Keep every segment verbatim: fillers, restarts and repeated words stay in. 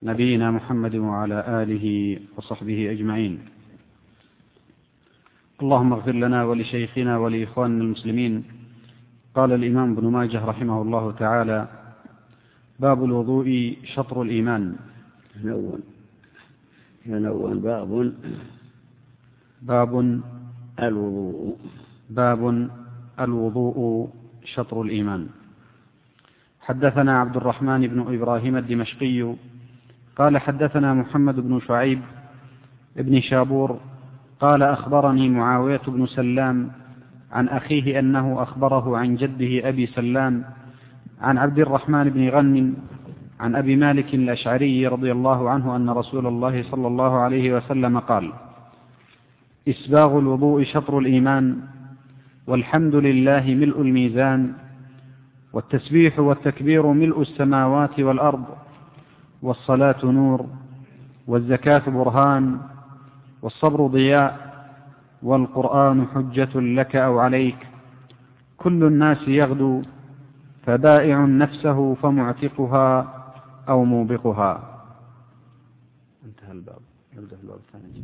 نبينا محمد وعلى آله وصحبه أجمعين. اللهم اغفر لنا ولشيخنا ولإخواننا المسلمين. قال الإمام ابن ماجه رحمه الله تعالى: باب الوضوء شطر الإيمان. نون نون باب باب الوضوء باب الوضوء شطر الإيمان. حدثنا عبد الرحمن بن إبراهيم الدمشقي قال حدثنا محمد بن شعيب بن شابور قال أخبرني معاوية بن سلام عن أخيه أنه أخبره عن جده أبي سلام عن عبد الرحمن بن غنم عن أبي مالك الأشعري رضي الله عنه أن رسول الله صلى الله عليه وسلم قال: إسباغ الوضوء شطر الإيمان، والحمد لله ملء الميزان، والتسبيح والتكبير ملء السماوات والأرض، والصلاة نور، والزكاة برهان، والصبر ضياء، والقرآن حجة لك أو عليك، كل الناس يغدو، فبائع نفسه فمعتقها أو موبقها. انتهى الباب. نبدأ الباب الثاني.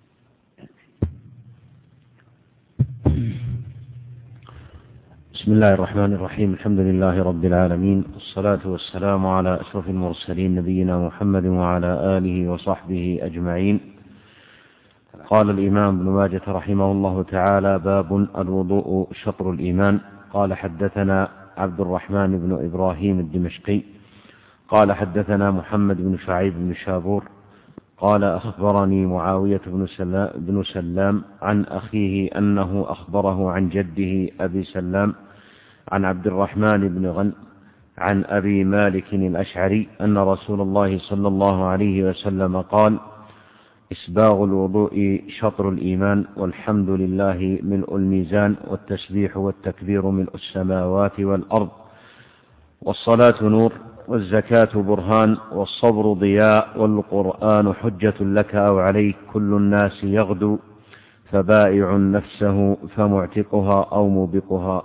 بسم الله الرحمن الرحيم. الحمد لله رب العالمين، والصلاة والسلام على أشرف المرسلين نبينا محمد وعلى آله وصحبه أجمعين. قال الإمام ابن ماجه رحمه الله تعالى: باب الوضوء شطر الإيمان. قال حدثنا عبد الرحمن بن إبراهيم الدمشقي قال حدثنا محمد بن شعيب بن شابور قال أخبرني معاوية بن سلام عن أخيه أنه أخبره عن جده أبي سلام عن عبد الرحمن بن غنم عن أبي مالك الأشعري أن رسول الله صلى الله عليه وسلم قال: إسباغ الوضوء شطر الإيمان، والحمد لله ملء الميزان، والتسبيح والتكبير ملء السماوات والأرض، والصلاة نور، والزكاة برهان، والصبر ضياء، والقرآن حجة لك أو عليك، كل الناس يغدو، فبائع نفسه فمعتقها أو موبقها.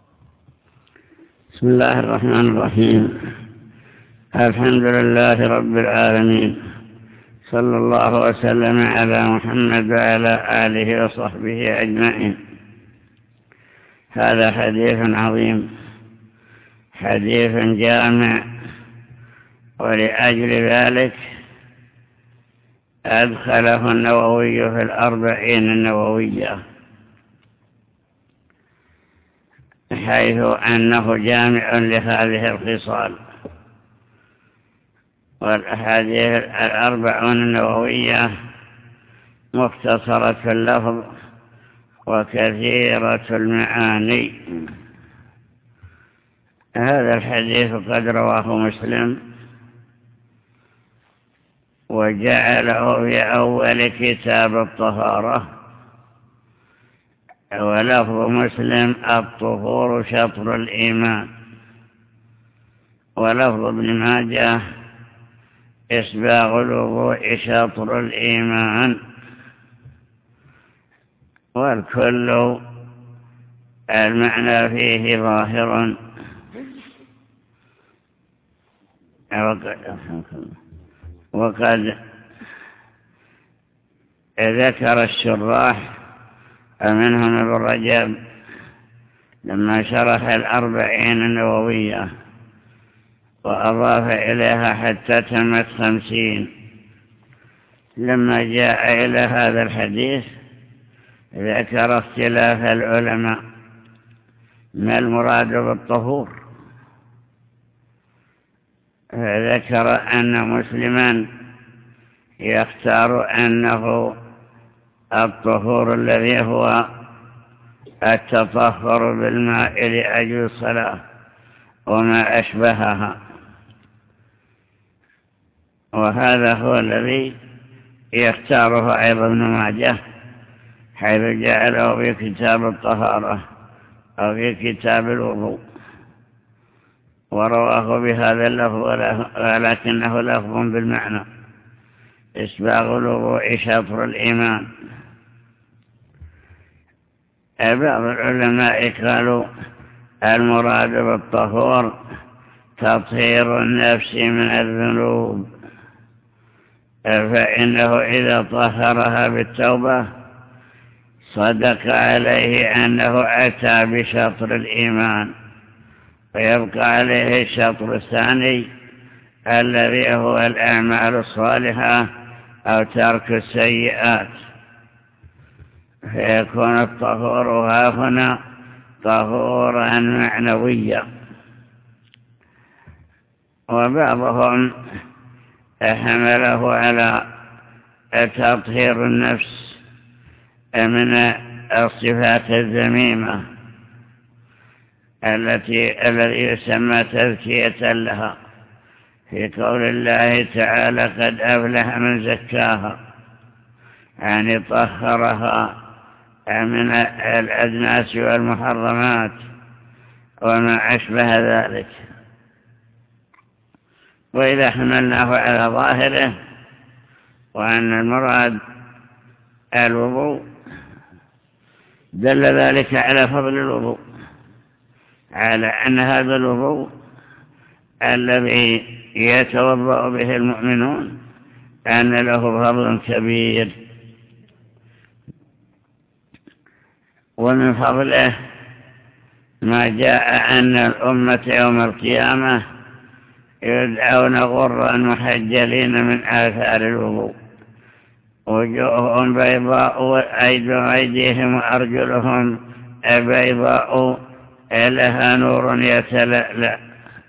بسم الله الرحمن الرحيم. الحمد لله رب العالمين، صلى الله وسلم على محمد وعلى آله وصحبه أجمعين. هذا حديث عظيم، حديث جامع، ولأجل ذلك أدخله النووي في الأربعين النووية، حيث أنه جامع لهذه الخصال. والأحاديث الأربعون النووية مختصرة في اللفظ وكثيرة المعاني. هذا الحديث قد رواه مسلم وجعله في أول كتاب الطهارة، ولفظ مسلم: الطهور شطر الإيمان. ولفظ ابن ماجه: إسباغ الوضوء شطر الإيمان. والكل المعنى فيه ظاهر. وقد ذكر الشراح منهم ابن رجب لما شرح الأربعين النووية وأضاف إليها حتى تمت خمسين، لما جاء إلى هذا الحديث ذكر اختلاف العلماء ما المراد بالطهور، فذكر أن مسلما يختار أنه الطهور الذي هو التطهر بالماء لأجل الصلاة وما أشبهها، وهذا هو الذي يختاره أيضا ابن ماجه، حيث جعله في كتاب الطهارة أو في كتاب الوضوء، ورواه بهذا اللفظ ولكنه لفظ بالمعنى: إسباغ الوضوء شطر الإيمان. بعض العلماء قالوا المراد بالطهور تطهير النفس من الذنوب، فإنه إذا طهرها بالتوبة صدق عليه أنه أتى بشطر الإيمان، ويبقى عليه الشطر الثاني الذي هو الأعمال الصالحة أو ترك السيئات، فيكون الطهور ها هنا طهورا معنويا. وبعضهم حمله على تطهير النفس من الصفات الذميمة التي الذي يسمى تزكية لها، في قول الله تعالى قد أفلح من زكاها، يعني طهرها من الأدناس والمحرمات وما أشبه ذلك. وإذا حملناه على ظاهره وأن المراد الوضوء دل ذلك على فضل الوضوء، على أن هذا الوضوء الذي يتوضأ به المؤمنون أن له فضل كبير. ومن فضله ما جاء أن الأمة يوم القيامة يدعون غرا محجلين من آثار الوضوء، وجوههم بيضاء وأيديهم وأرجلهم بيضاء لها نور يتلألأ،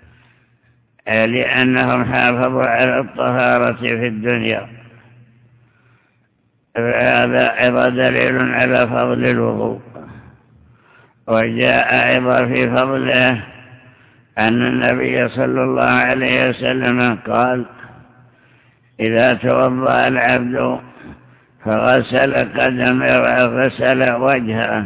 لأنهم حافظوا على الطهارة في الدنيا. هذا أيضا دليل على فضل الوضوء. وجاء أيضا في فضله أن النبي صلى الله عليه وسلم قال إذا توضأ العبد فغسل قدمه وغسل وجهه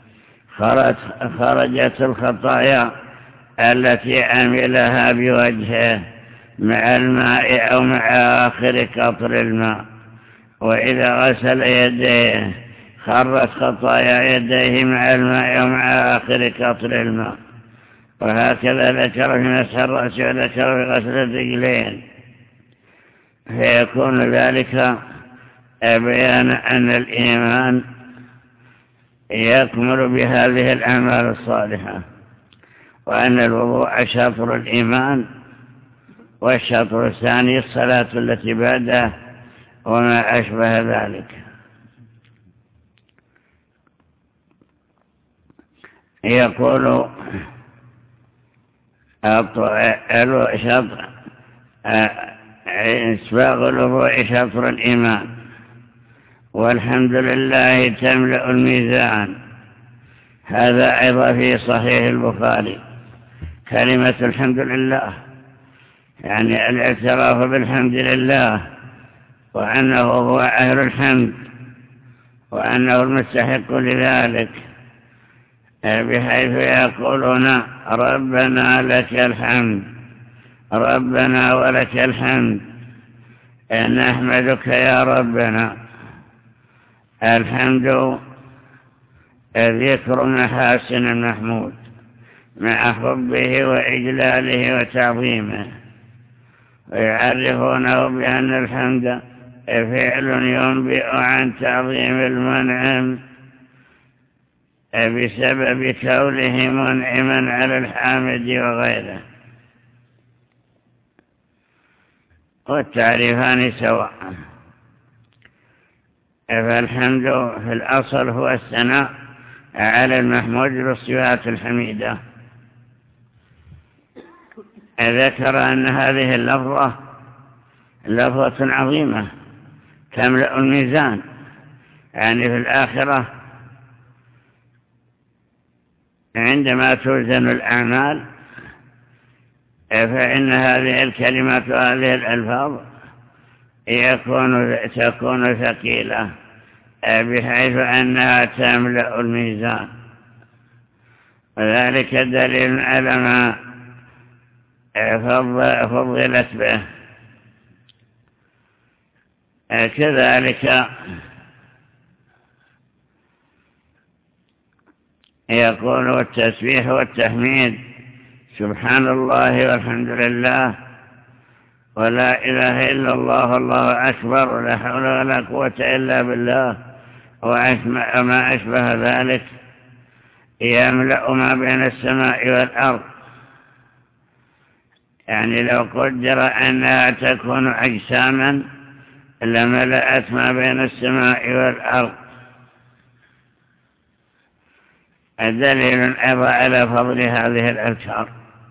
خرجت الخطايا التي عملها بوجهه مع الماء أو مع آخر قطر الماء. وإذا غسل يديه خرت خطايا يديه مع الماء ومع آخر قطر الماء. وهكذا ذكر في مسح الرأس وذكر في غسل الرجلين، فيكون ذلك بيان أن الإيمان يكمل بهذه الأعمال الصالحة، وأن الوضوء شطر الإيمان، والشطر الثاني الصلاة التي بعده وما أشبه ذلك. يقول شطر إسباغ الوضوء شطر الإيمان، والحمد لله تملأ الميزان. هذا أيضا في صحيح البخاري كلمة الحمد لله، يعني الاعتراف بالحمد لله، وأنه هو أهل الحمد وأنه المستحق لذلك، بحيث يقولون ربنا لك الحمد، ربنا ولك الحمد، نحمدك يا ربنا. الحمد ذكر محاسن المحمود مع حبه وإجلاله وتعظيمه، ويعرفونه بأن الحمد فعل ينبئ عن تعظيم المنعم بسبب كونه منعما على الحامد وغيره، والتعريفان سواء. فالحمد في الأصل هو الثناء على المحمود بالصفات الحميدة. ذكر أن هذه اللفظة لفظة عظيمة تملأ الميزان، يعني في الآخرة عندما توزن الأعمال فإن هذه الكلمات وهذه الألفاظ يكون تكون ثقيلة بحيث أنها تملأ الميزان، وذلك دليل على ما فضلت به. كذلك يقول التسبيح والتحميد سبحان الله والحمد لله ولا إله إلا الله الله أكبر ولا حول ولا قوة إلا بالله وما أشبه ذلك يملأ ما بين السماء والأرض. يعني لو قدر أنها تكون أجساما لملأت ما بين السماء والأرض. دليل أيضا على فضل هذه الأذكار.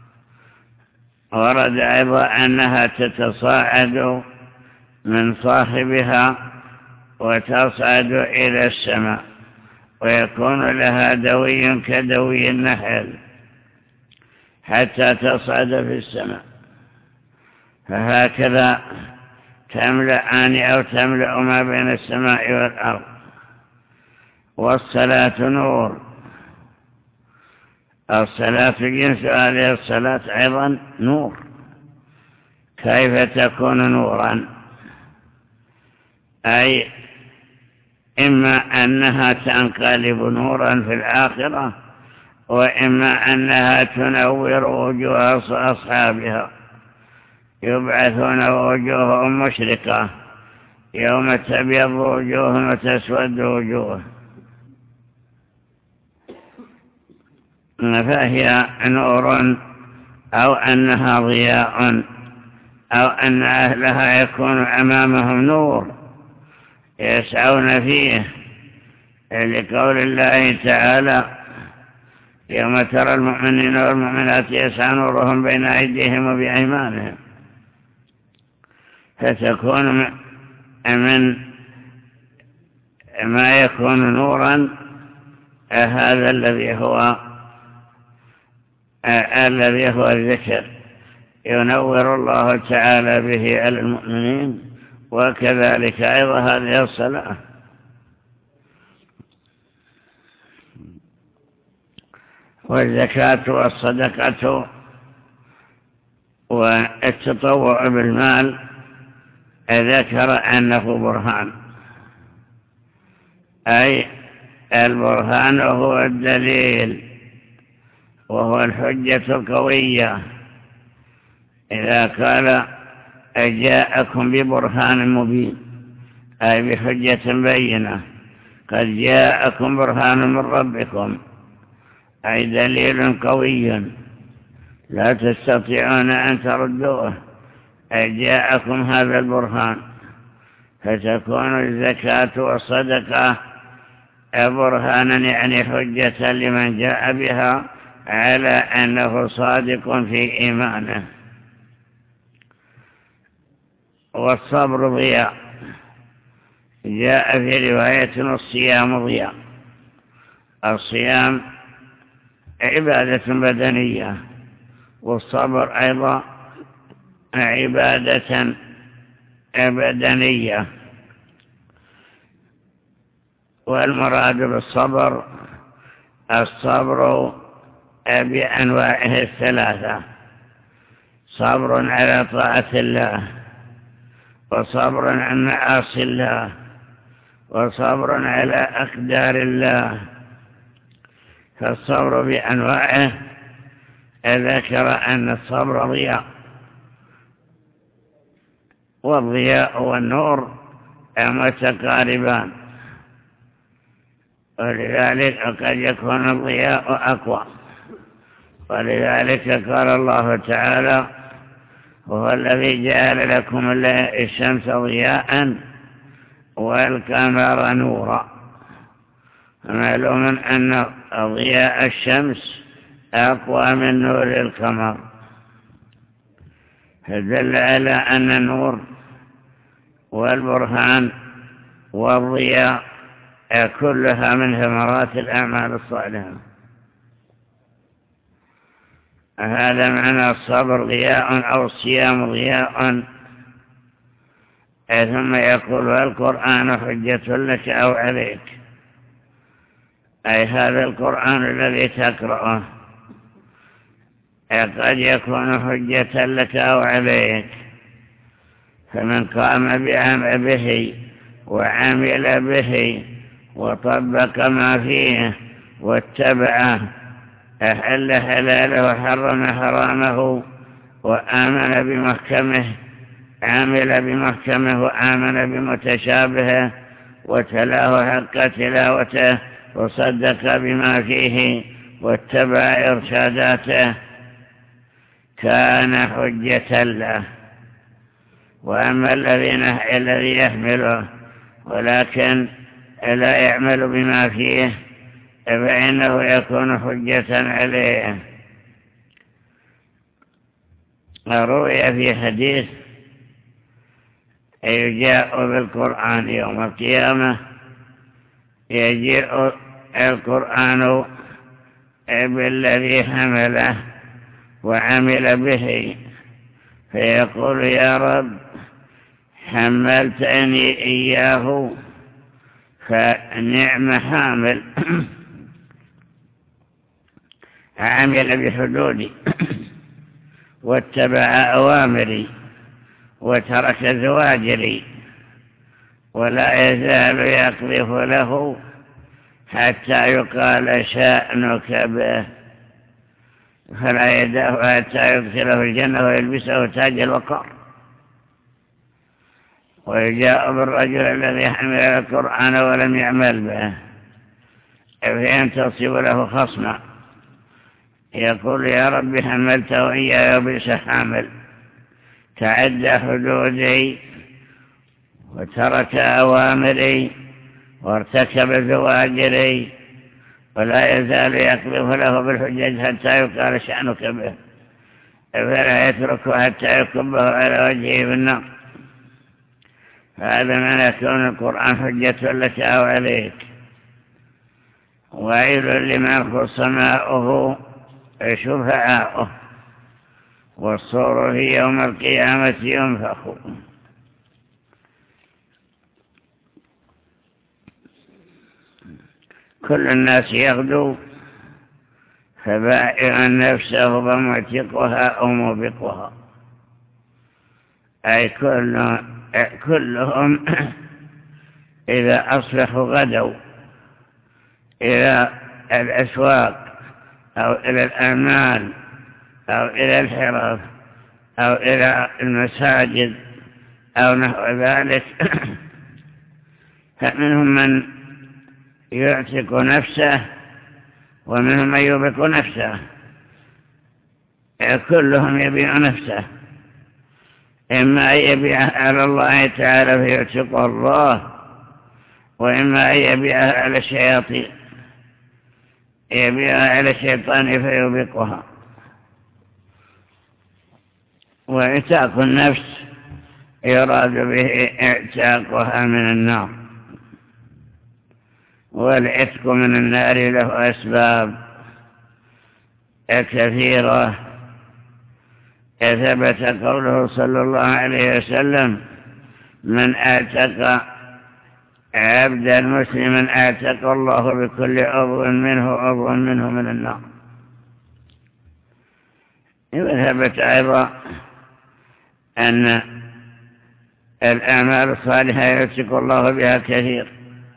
ورد أيضا أنها تتصاعد من صاحبها وتصعد إلى السماء ويكون لها دوي كدوي النحل حتى تصعد في السماء. فهكذا تملأان أو تملأ ما بين السماء والأرض. والصلاة نور. الصلاة جنس هذه الصلاة أيضا نور. كيف تكون نورا؟ أي إما أنها تنقلب نورا في الآخرة وإما أنها تنور وجوه أصحابها يبعثون وجوههم مشرقة يوم تبيض وجوه وتسود وجوه. فهي نور أو أنها ضياء أو أن أهلها يكون أمامهم نور يسعون فيه، لقول الله تعالى يوم ترى المؤمنين والمؤمنات يسعى نورهم بين أيديهم وبأيمانهم. فتكون من ما يكون نورا هذا الذي هو الذي هو الذكر ينور الله تعالى به على المؤمنين. وكذلك أيضا هذه الصلاة. والزكاة والصدقة والتطوع بالمال ذكر أنه برهان، أي البرهان هو الدليل وهو الحجة القوية. إذا قال جاءكم ببرهان مبين أي بحجة بينة، قد جاءكم برهان من ربكم أي دليل قوي لا تستطيعون أن تردوه، أي جاءكم هذا البرهان. فتكون الزكاة والصدقة برهانا يعني حجة لمن جاء بها على أنه صادق في إيمانه. والصبر ضياء. جاء في رواية الصيام ضياء. الصيام عبادة بدنية والصبر أيضا عبادة بدنية. والمراد بالصبر الصبر بأنواعه الثلاثة: صبر على طاعة الله، وصبر عن معاصي الله، وصبر على أقدار الله. فالصبر بأنواعه ذكر أن الصبر ضياء، والضياء والنور متقاربان، ولذلك قد يكون الضياء أقوى. ولذلك قال الله تعالى: وهو الذي جعل لكم الشمس ضياء والقمر نورا. معلوم أن ضياء الشمس أقوى من نور القمر، فدل على أن النور والبرهان والضياء كلها من ثمرات الأعمال الصالحة. هذا معنى الصبر ضياء أو الصيام ضياء. ثم يقول: القرآن حجة لك أو عليك، أي هذا القرآن الذي تقرأه قد يكون حجة لك أو عليك. فمن قام به وعمل به وطبق ما فيه واتبعه أحل حلاله وحرم حرامه وآمن بمحكمه عمل بمحكمه وآمن بمتشابهه وتلاه حق تلاوته وصدق بما فيه واتبع إرشاداته كان حجة له. وأما الذين الذي يحمله ولكن لا يعمل بما فيه فإنه يكون حجة عليه. روي في حديث يجاء بالقرآن يوم القيامة، يجيء القرآن بالذي حمله وعمل به فيقول يا رب حملتني إياه فنعم حامل عمل بحدودي واتبع أوامري وترك زواجري، ولا يزال يقذف له حتى يقال شأنك به، فلا يداه حتى يدخله الجنة ويلبسه تاج الوقار. ويجاء بالرجل الذي حمل القرآن ولم يعمل به فينتصب له خصما يقول يا رب حملته إياه وبئس حامل، تعدى حدودي وترك أوامري وارتكب زواجري، ولا يزال يقذف له بالحجج حتى يقال شأنك به، فلا يتركه حتى يكبه على وجهه بالنار. فهذا من يكون القرآن حجة لك أو عليك. وعيد لمن خص ماؤه شفعاؤه والصور في يوم القيامة ينفخ. كل الناس يغدو فبائع نفسه ومعتقها أو موبقها، أي كل كلهم إذا أصبحوا غدوا إلى الأسواق أو إلى الأعمال أو إلى الحرف أو إلى المساجد أو نحو ذلك، فمنهم من يعتق نفسه ومنهم من يوبق نفسه، كلهم يبيع نفسه، إما أن يبيعها على الله تعالى فيعتق الله، وإما أن يبيعها على الشياطين يبيعها على الشيطان فيوبقها. وإعتاق النفس يراد به اعتاقها من النار، والعتق من النار له أسباب كثيرة. ثبت قوله صلى الله عليه وسلم من اعتق عبدا مسلما اعتق الله بكل عضو منه عضو منه من النار. ثبت أيضا أن الأعمال الصالحة يعتق الله بها كثير.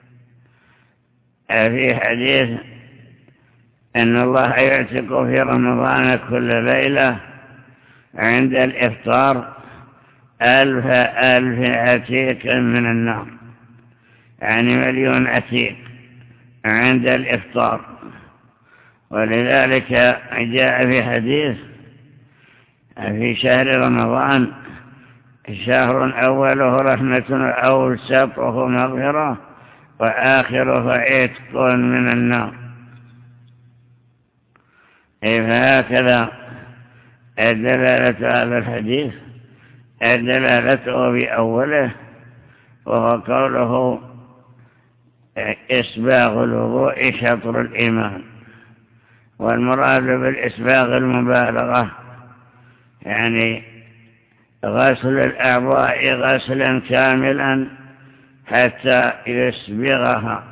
في حديث أن الله يعتق في رمضان كل ليلة عند الإفطار ألف ألف عتيق من النار، يعني مليون عتيق عند الإفطار. ولذلك جاء في حديث في شهر رمضان شهر أوله رحمة أوسطه مغفرة وآخره عتق من النار. فهكذا الدلالة هذا الحديث الدلالة بأوله، وهو قوله إسباغ الوضوء شطر الإيمان، والمراد بالإسباغ المبالغة، يعني غسل الأعضاء غسلا كاملا حتى يسبغها.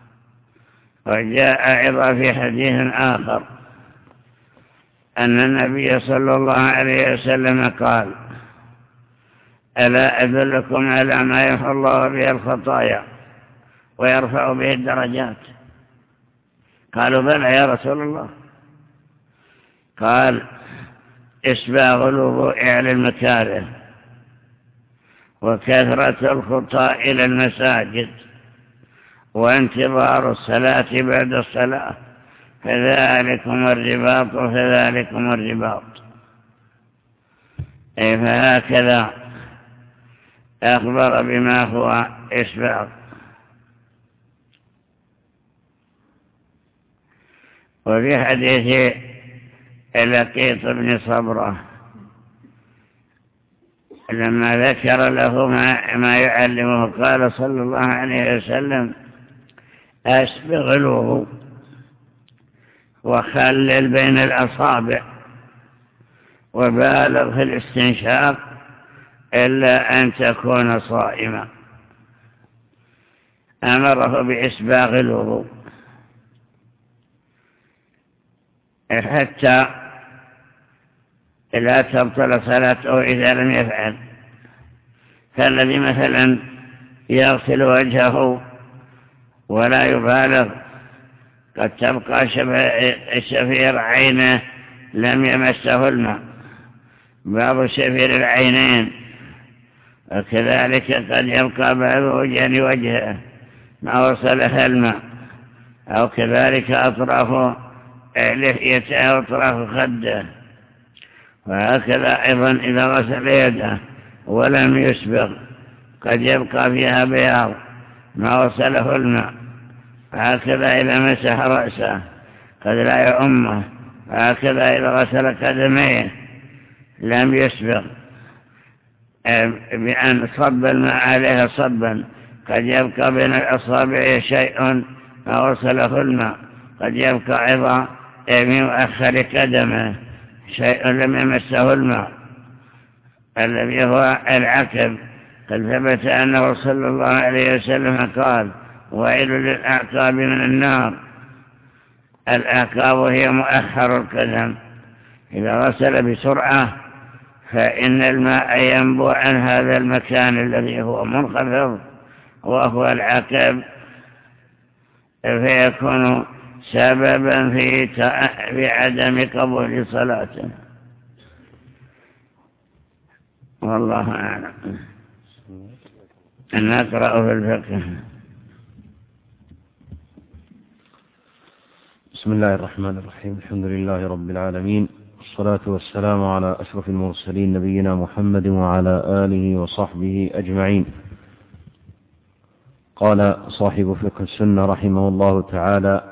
وجاء أيضا في حديث آخر أن النبي صلى الله عليه وسلم قال ألا أدلكم على ما يمحو الله به الخطايا ويرفع به الدرجات؟ قالوا بلى يا رسول الله. قال إسباغ الوضوء على المكاره وكثرة الخطى إلى المساجد وانتظار الصلاة بعد الصلاة، فذلكم الرباط فذلكم الرباط. أي فهكذا أخبر بما هو إسباغ. وفي حديث لقيط بن صبرة لما ذكر له ما, ما يعلمه قال صلى الله عليه وسلم: أسبغ الوضوء وخلل بين الأصابع وبالغ في الاستنشاق إلا أن تكون صائما. أمره بإسباغ الوضوء حتى لا تبطل صلاته إذا لم يفعل. فالذي مثلا يغسل وجهه ولا يبالغ قد تبقى شفير عينه لم يمسه الماء، بعض شفير العينين، وكذلك قد يبقى بعض وجه وجهه ما وصلها الماء، أو كذلك أطراف لحيته أو أطراف خده. وهكذا أيضا إذا غسل يده ولم يسبغ قد يبقى فيها بياض ما وصله الماء. هكذا إذا مسح رأسه قد لا يعمه. هكذا إذا غسل قدميه لم يسبغ بأن صب الماء عليها صبا، قد يبقى بين الأصابع شيء ما وصله الماء، قد يبقى أيضا من مؤخر قدمه شيء لم يمسه الماء الذي هو العقب. قد ثبت أنه صلى الله عليه وسلم قال: ويل للأعقاب من النار. الأعقاب هي مؤخر القدم، إذا غسل بسرعة فإن الماء ينبو عن هذا المكان الذي هو منخفض وهو العقب، فيكون سببا في في عدم قبول صلاته. والله أعلم. نقرأ في الفقه. بسم الله الرحمن الرحيم. الحمد لله رب العالمين، والصلاة والسلام على أشرف المرسلين نبينا محمد وعلى آله وصحبه أجمعين. قال صاحب فقه السنة رحمه الله تعالى: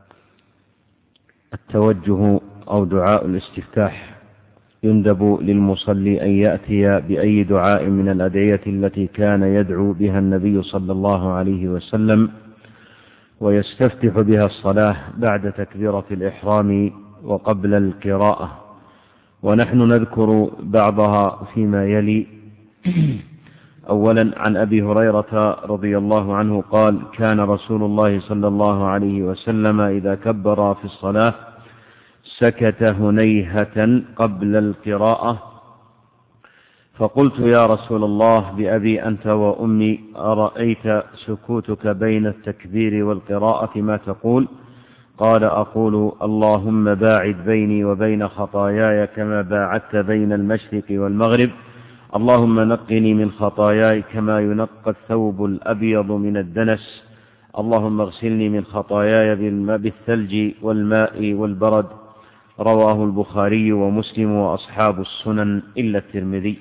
التوجه أو دعاء الاستفتاح يندب للمصلي أن يأتي بأي دعاء من الأدعية التي كان يدعو بها النبي صلى الله عليه وسلم، ويستفتح بها الصلاة بعد تكبيرة الإحرام وقبل القراءة. ونحن نذكر بعضها فيما يلي. أولا، عن أبي هريرة رضي الله عنه قال: كان رسول الله صلى الله عليه وسلم إذا كبر في الصلاة سكت هنيهة قبل القراءة، فقلت: يا رسول الله بأبي أنت وأمي، أرأيت سكوتك بين التكبير والقراءة ما تقول؟ قال: أقول: اللهم باعد بيني وبين خطاياي كما باعدت بين المشرق والمغرب، اللهم نقني من خطاياي كما ينقى الثوب الأبيض من الدنس، اللهم اغسلني من خطاياي بالثلج والماء والبرد. رواه البخاري ومسلم وأصحاب السنن إلا الترمذي.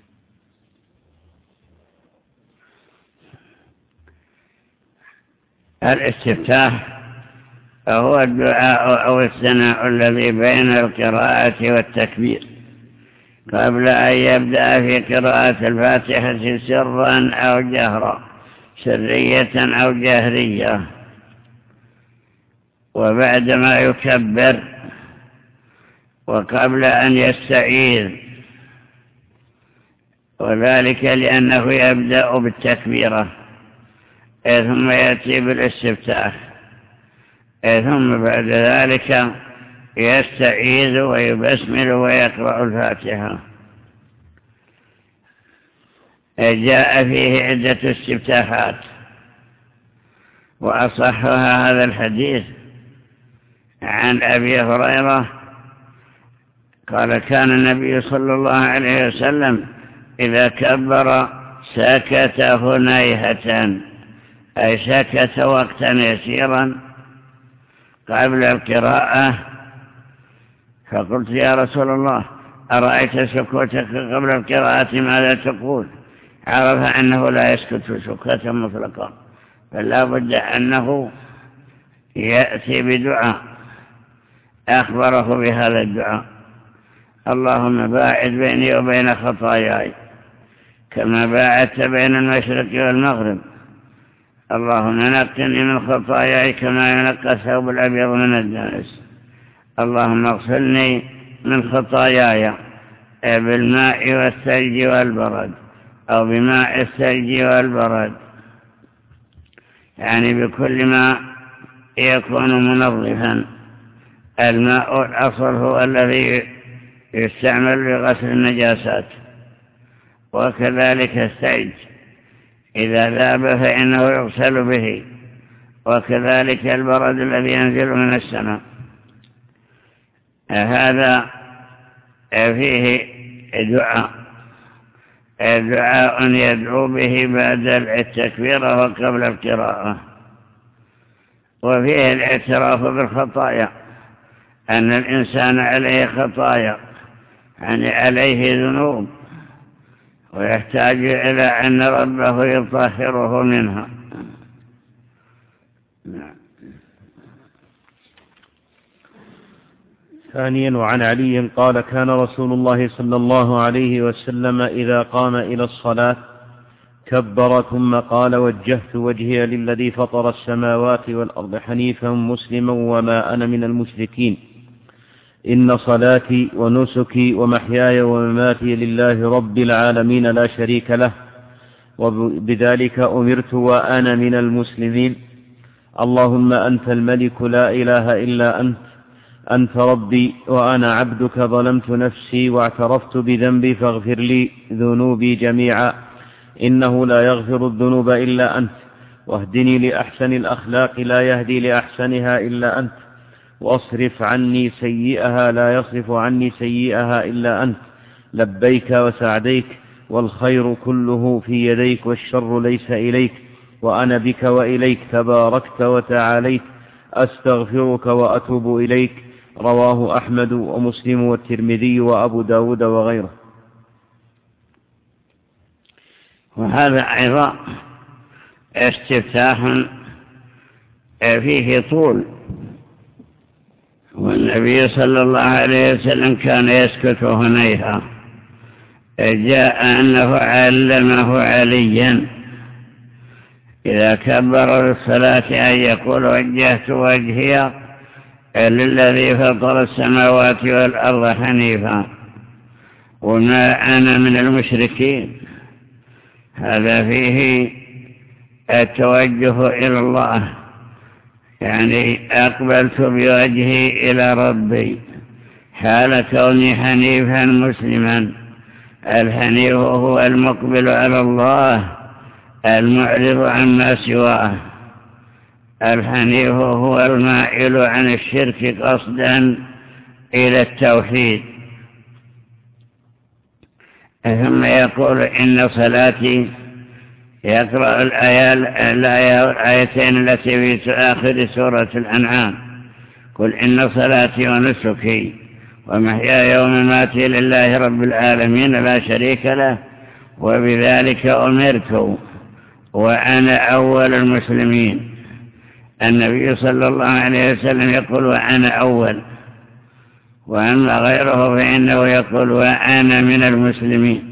الاستفتاح هو الدعاء أو الثناء الذي بين القراءة والتكبير قبل أن يبدأ في قراءة الفاتحة سرا أو جهرا، سرية أو جهرية، وبعدما يكبر وقبل أن يستعيذ، وذلك لأنه يبدأ بالتكبيرة ثم يأتي بالاستفتاح، ثم بعد ذلك يستعيذ ويبسمل ويقرأ الفاتحة. جاء فيه عدة استفتاحات، وأصحها هذا الحديث عن أبي هريرة قال: كان النبي صلى الله عليه وسلم إذا كبر سكت هنيهة، أي سكت وقتا يسيرا قبل القراءة. فقلت يا رسول الله أرأيت سكوتك قبل القراءة ماذا تقول؟ عرف أنه لا يسكت سكوتا مطلقا، فلا بد أنه يأتي بدعاء أخبره بهذا الدعاء: اللهم باعد بيني وبين خطاياي كما باعدت بين المشرق والمغرب، اللهم نقني من خطاياي كما ينقى الثوب الأبيض من الدنس، اللهم اغسلني من خطاياي بالماء والثلج والبرد، أو بماء الثلج والبرد، يعني بكل ما يكون منظفا. الماء الأصل هو الذي يستعمل لغسل النجاسات، وكذلك الثلج إذا ذاب فإنه يغسل به، وكذلك البرد الذي ينزل من السماء. هذا فيه دعاء دعاء يدعو به بعد التكبير وقبل القراءة. وفيه الاعتراف بالخطايا، أن الإنسان عليه خطايا، يعني عليه ذنوب، ويحتاج إلى أن ربه يطهره منها. ثانيا، وعن علي قال: كان رسول الله صلى الله عليه وسلم إذا قام إلى الصلاة كبر ثم قال: وجهت وجهي للذي فطر السماوات والأرض حنيفا مسلما وما أنا من المشركين، إن صلاتي ونسكي ومحياي ومماتي لله رب العالمين لا شريك له، وبذلك أمرت وأنا من المسلمين. اللهم أنت الملك لا إله إلا أنت، أنت ربي وأنا عبدك، ظلمت نفسي واعترفت بذنبي فاغفر لي ذنوبي جميعا، إنه لا يغفر الذنوب إلا أنت، واهدني لأحسن الأخلاق لا يهدي لأحسنها إلا أنت، واصرف عني سيئها لا يصرف عني سيئها إلا أنت، لبيك وسعديك والخير كله في يديك والشر ليس إليك، وأنا بك وإليك تباركت وتعاليت، أستغفرك وأتوب إليك. رواه أحمد ومسلم والترمذي وأبو داود وغيره. وهذا أيضا استفتاح فيه طول، والنبي صلى الله عليه وسلم كان يسكت هنيها. جاء أنه علمه عليا إذا كبر للصلاة أن يقول: وجهت وجهي للذي فطر السماوات والأرض حنيفا وما أنا من المشركين. هذا فيه التوجه إلى الله، يعني أقبلت بوجهي إلى ربي حال كوني حنيفا مسلما. الحنيف هو المقبل على الله المعرض عما سواه، الحنيف هو المائل عن الشرك قصدا إلى التوحيد. ثم يقول: إن صلاتي، يقرأ الآيتين التي في آخر سورة الأنعام: قل إن صلاتي ونسكي ومحياي ومماتي لله رب العالمين لا شريك له، وبذلك أمرت وأنا أول المسلمين. النبي صلى الله عليه وسلم يقول: وأنا أول، وأما غيره فإنه يقول: وأنا من المسلمين.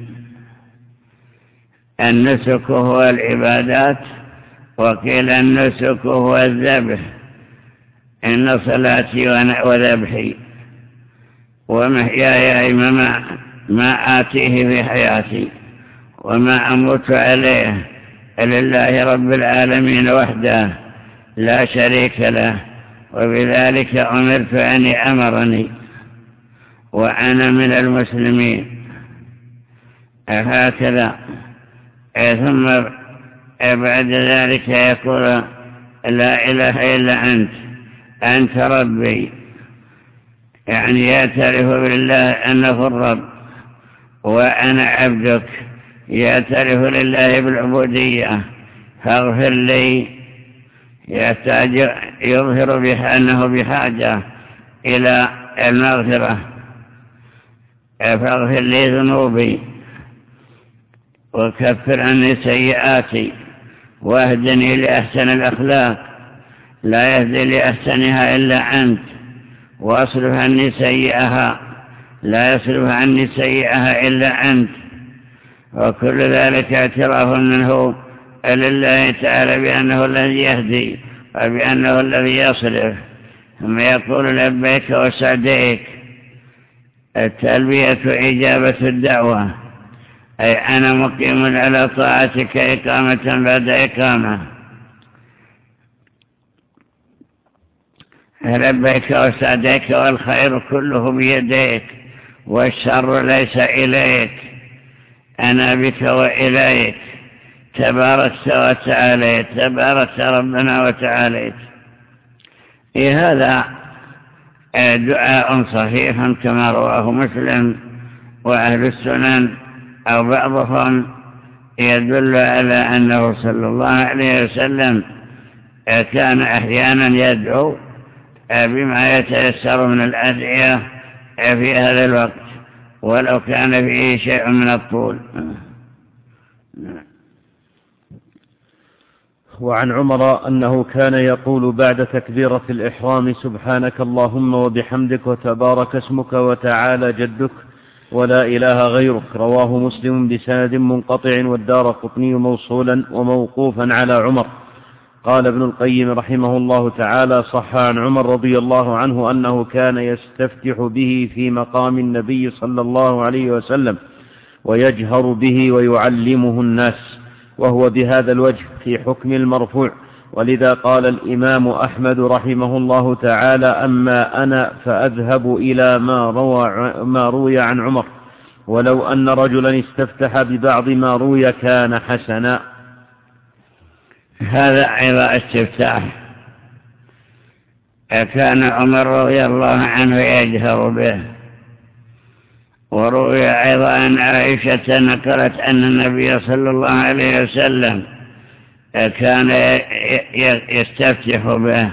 النسك هو العبادات، وقيل النسك هو الذبح. إن صلاتي وذبحي ومحياي ما, ما آتيه في حياتي وما أموت عليه لله رب العالمين وحده لا شريك له، وبذلك أمرت أن أمرني وأنا من المسلمين. هكذا. ثم بعد ذلك يقول: لا إله إلا أنت، أنت ربي، يعني يعترف بالله أنه الرب، وأنا عبدك، يعترف لله بالعبودية فاغفر لي، يحتاج يظهر بها أنه بحاجة إلى المغفرة، فاغفر لي ذنوبي وكفر عني سيئاتي واهدني لأحسن الأخلاق، لا يهدي لأحسنها إلا أنت، واصرف عني سيئها، لا يصرف عني سيئها إلا أنت. وكل ذلك اعتراف منه لله تعالى بأنه الذي يهدي وبأنه الذي يصرف. ثم يقول لبيك وسعديك، التلبية إجابة الدعوة، أي أنا مقيم على طاعتك إقامة بعد إقامة. لبيك وسعديك والخير كله بيديك والشر ليس إليك، أنا بك وإليك، تباركت وتعاليت، تباركت ربنا وتعاليت. إيه هذا دعاء صحيح كما رواه مسلم وأهل السنن أو بعضهم، يدل على أنه صلى الله عليه وسلم كان أحيانا يدعو بما يتيسر من الأدعية في هذا الوقت ولو كان فيه شيء من الطول. وعن عمر أنه كان يقول بعد تكبيرة الإحرام سبحانك اللهم وبحمدك وتبارك اسمك وتعالى جدك ولا إله غيرك. رواه مسلم بسند منقطع والدارقطني موصولا وموقوفا على عمر. قال ابن القيم رحمه الله تعالى: صح عن عمر رضي الله عنه أنه كان يستفتح به في مقام النبي صلى الله عليه وسلم ويجهر به ويعلمه الناس، وهو بهذا الوجه في حكم المرفوع. ولذا قال الإمام أحمد رحمه الله تعالى: أما أنا فأذهب إلى ما روى, ما روي عن عمر، ولو أن رجلا استفتح ببعض ما روي كان حسنا. هذا أيضا استفتاح كان عمر رضي الله عنه يجهر به. وروي أيضا أن عائشة نقلت أن النبي صلى الله عليه وسلم كان يستفتح به.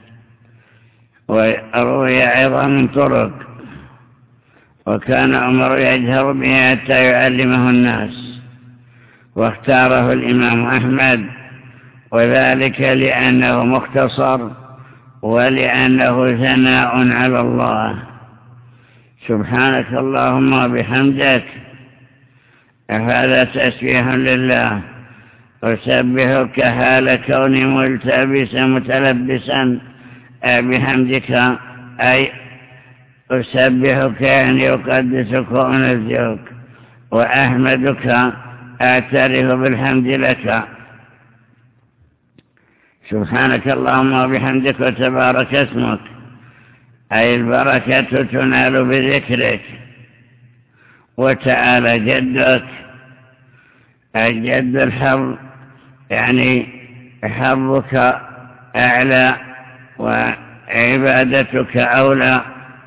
وروي أيضا من طرق، وكان عمر يجهر به حتى يعلمه الناس، واختاره الإمام أحمد، وذلك لأنه مختصر ولأنه ثناء على الله. سبحانك اللهم وبحمدك، هذا تسبيح لله. أسبحك حال كوني ملتبسا متلبسا بحمدك، أي أسبحك يعني أقدسك وأنزهك، وأحمدك أعترف بالحمد لك. سبحانك اللهم وبحمدك وتبارك اسمك، أي البركة تنال بذكرك. وتعالى جدك، الجد الحظ يعني حظك أعلى وعبادتك أولى،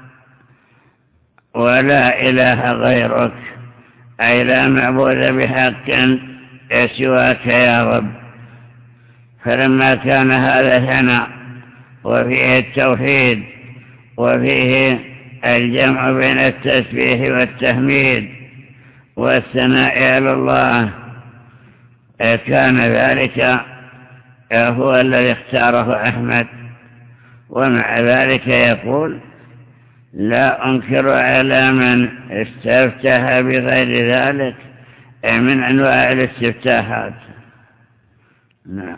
ولا إله غيرك، أي لا معبود بحق سواك يا رب. فلما كان هذا ثناء وفيه التوحيد وفيه الجمع بين التسبيح والتحميد والثناء على الله، كان ذلك هو الذي اختاره أحمد. ومع ذلك يقول: لا أنكر على من استفتح بغير ذلك من أنواع الاستفتاحات. نعم.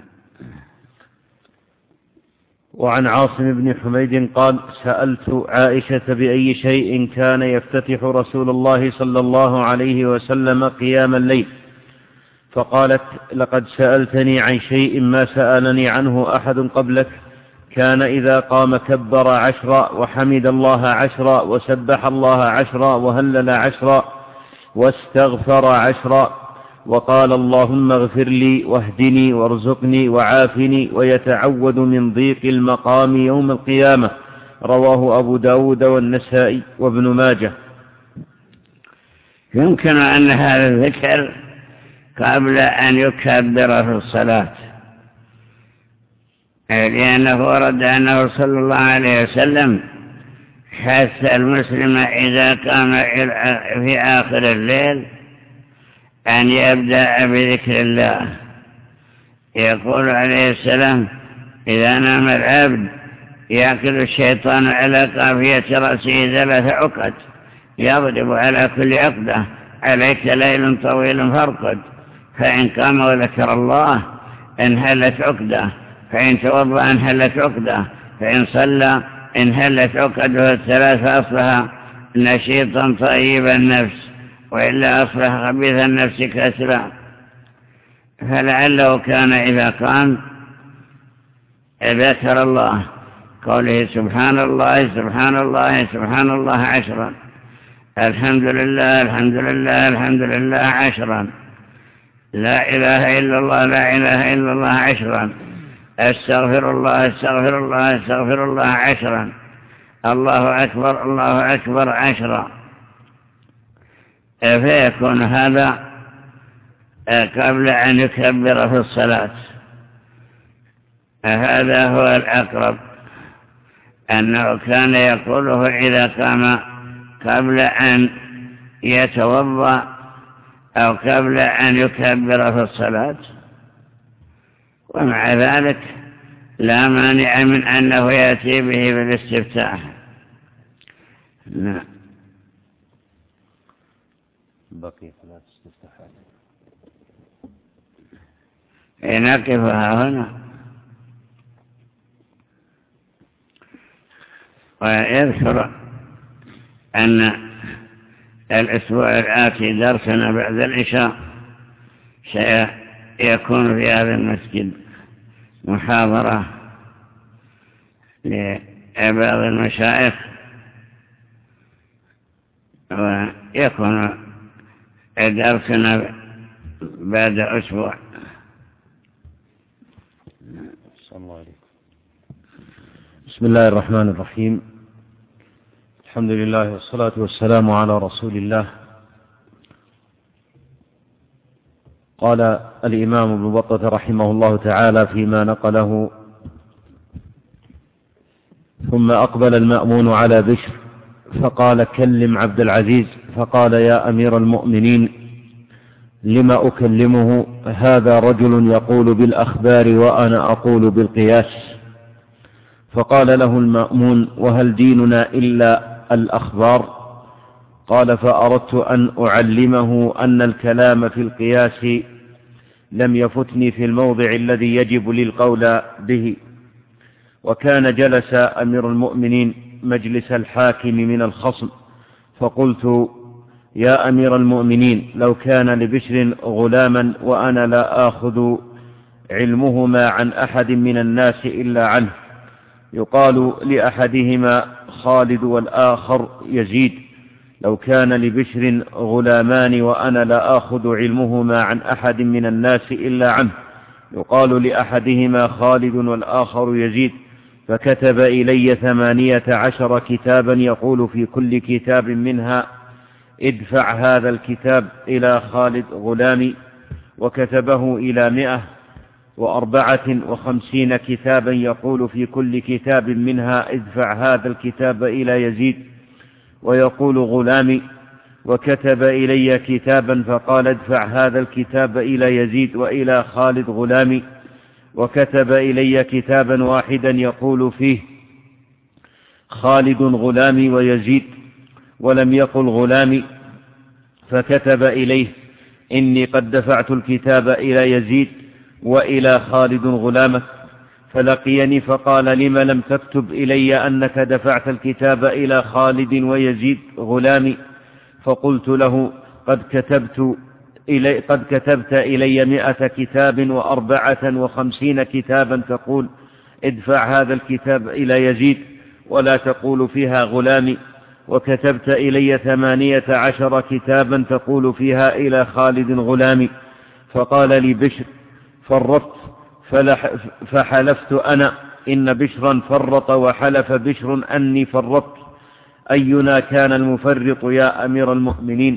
وعن عاصم بن حميد قال: سألت عائشة بأي شيء كان يفتتح رسول الله صلى الله عليه وسلم قيام الليل، فقالت: لقد سألتني عن شيء ما سألني عنه أحد قبلك. كان إذا قام كبر عشرا وحمد الله عشرا وسبح الله عشرا وهلل عشرا واستغفر عشرا، وقال: اللهم اغفر لي واهدني وارزقني وعافني، ويتعوذ من ضيق المقام يوم القيامة. رواه أبو داود والنسائي وابن ماجه. يمكن أن هذا الذكر قبل أن يكبر في الصلاة، لأنه ورد أنه صلى الله عليه وسلم حث المسلم إذا قام في آخر الليل أن يبدأ بذكر الله. يقول عليه السلام: إذا نام العبد يأكل الشيطان على قافية رأسه ثلاث عقد، يضرب على كل عقدة: عليك ليل طويل فارقد. فإن قام وذكر الله انهلت عقدة، فإن توضأ انهلت عقدة، فإن صلى انهلت عقده الثلاث أصلها نشيطا طيب النفس، وإلا أصلح خبيث النفس كسرا. فلعله كان إذا قام ذكر الله، قوله: سبحان الله سبحان الله سبحان الله عشرا، الحمد لله الحمد لله الحمد لله عشرا، لا إله إلا الله لا إله إلا الله عشرا، استغفر الله استغفر الله استغفر الله عشرا، الله أكبر الله أكبر عشرا. فيكون هذا قبل أن يكبر في الصلاة. هذا هو الأقرب، أنه كان يقوله إذا قام قبل أن يتوضأ أو قبل أن يكبر في الصلاة. ومع ذلك لا مانع من أنه يأتي به بالاستفتاح. نعم. بقي ثلاث استفتاحات نقفها هنا. ويذكر أن الأسبوع الآتي درسنا بعد العشاء سيكون في هذا المسجد محاضرة لبعض المشايخ، ويكون درسنا بعد أسبوع. بسم الله الرحمن الرحيم، الحمد لله والصلاة والسلام على رسول الله. قال الإمام ابن بطة رحمه الله تعالى فيما نقله: ثم أقبل المأمون على بشر فقال: كلم عبد العزيز. فقال: يا أمير المؤمنين، لما أكلمه؟ هذا رجل يقول بالأخبار وأنا أقول بالقياس. فقال له المأمون: وهل ديننا إلا الأخبار؟ قال: فأردت أن أعلمه أن الكلام في القياس لم يفتني في الموضع الذي يجب للقول به. وكان جلس أمير المؤمنين مجلس الحاكم من الخصم، فقلت: يا أمير المؤمنين، لو كان لبشر غلاما وأنا لا آخذ علمهما عن أحد من الناس إلا عنه، يقال لأحدهما خالد والآخر يزيد. لو كان لبشر غلامان وأنا لا آخذ علمهما عن أحد من الناس إلا عنه، يقال لأحدهما خالد والآخر يزيد. فكتب إلي ثمانية عشر كتابا، يقول في كل كتاب منها: ادفع هذا الكتاب إلى خالد غلامي. وكتبه إلى مئة وأربعة وخمسين كتابا، يقول في كل كتاب منها: ادفع هذا الكتاب إلى يزيد، ويقول غلامي. وكتب إلي كتابا فقال: ادفع هذا الكتاب إلى يزيد وإلى خالد غلامي. وكتب إلي كتابا واحدا يقول فيه: خالد غلامي ويزيد، ولم يقل غلامي. فكتب إليه: إني قد دفعت الكتاب إلى يزيد وإلى خالد غلامك. فلقيني فقال: لم لم تكتب إلي أنك دفعت الكتاب إلى خالد ويزيد غلامي؟ فقلت له: قد كتبت إلي قد كتبت إلي مئة كتاب وأربعة وخمسين كتابا تقول: ادفع هذا الكتاب إلى يزيد، ولا تقول فيها غلامي. وكتبت إلي ثمانية عشر كتابا تقول فيها إلى خالد غلامي. فقال لي بشر: فرطت. فحلفت أنا إن بشرا فرط، وحلف بشر أني فرطت. أينا كان المفرط يا أمير المؤمنين؟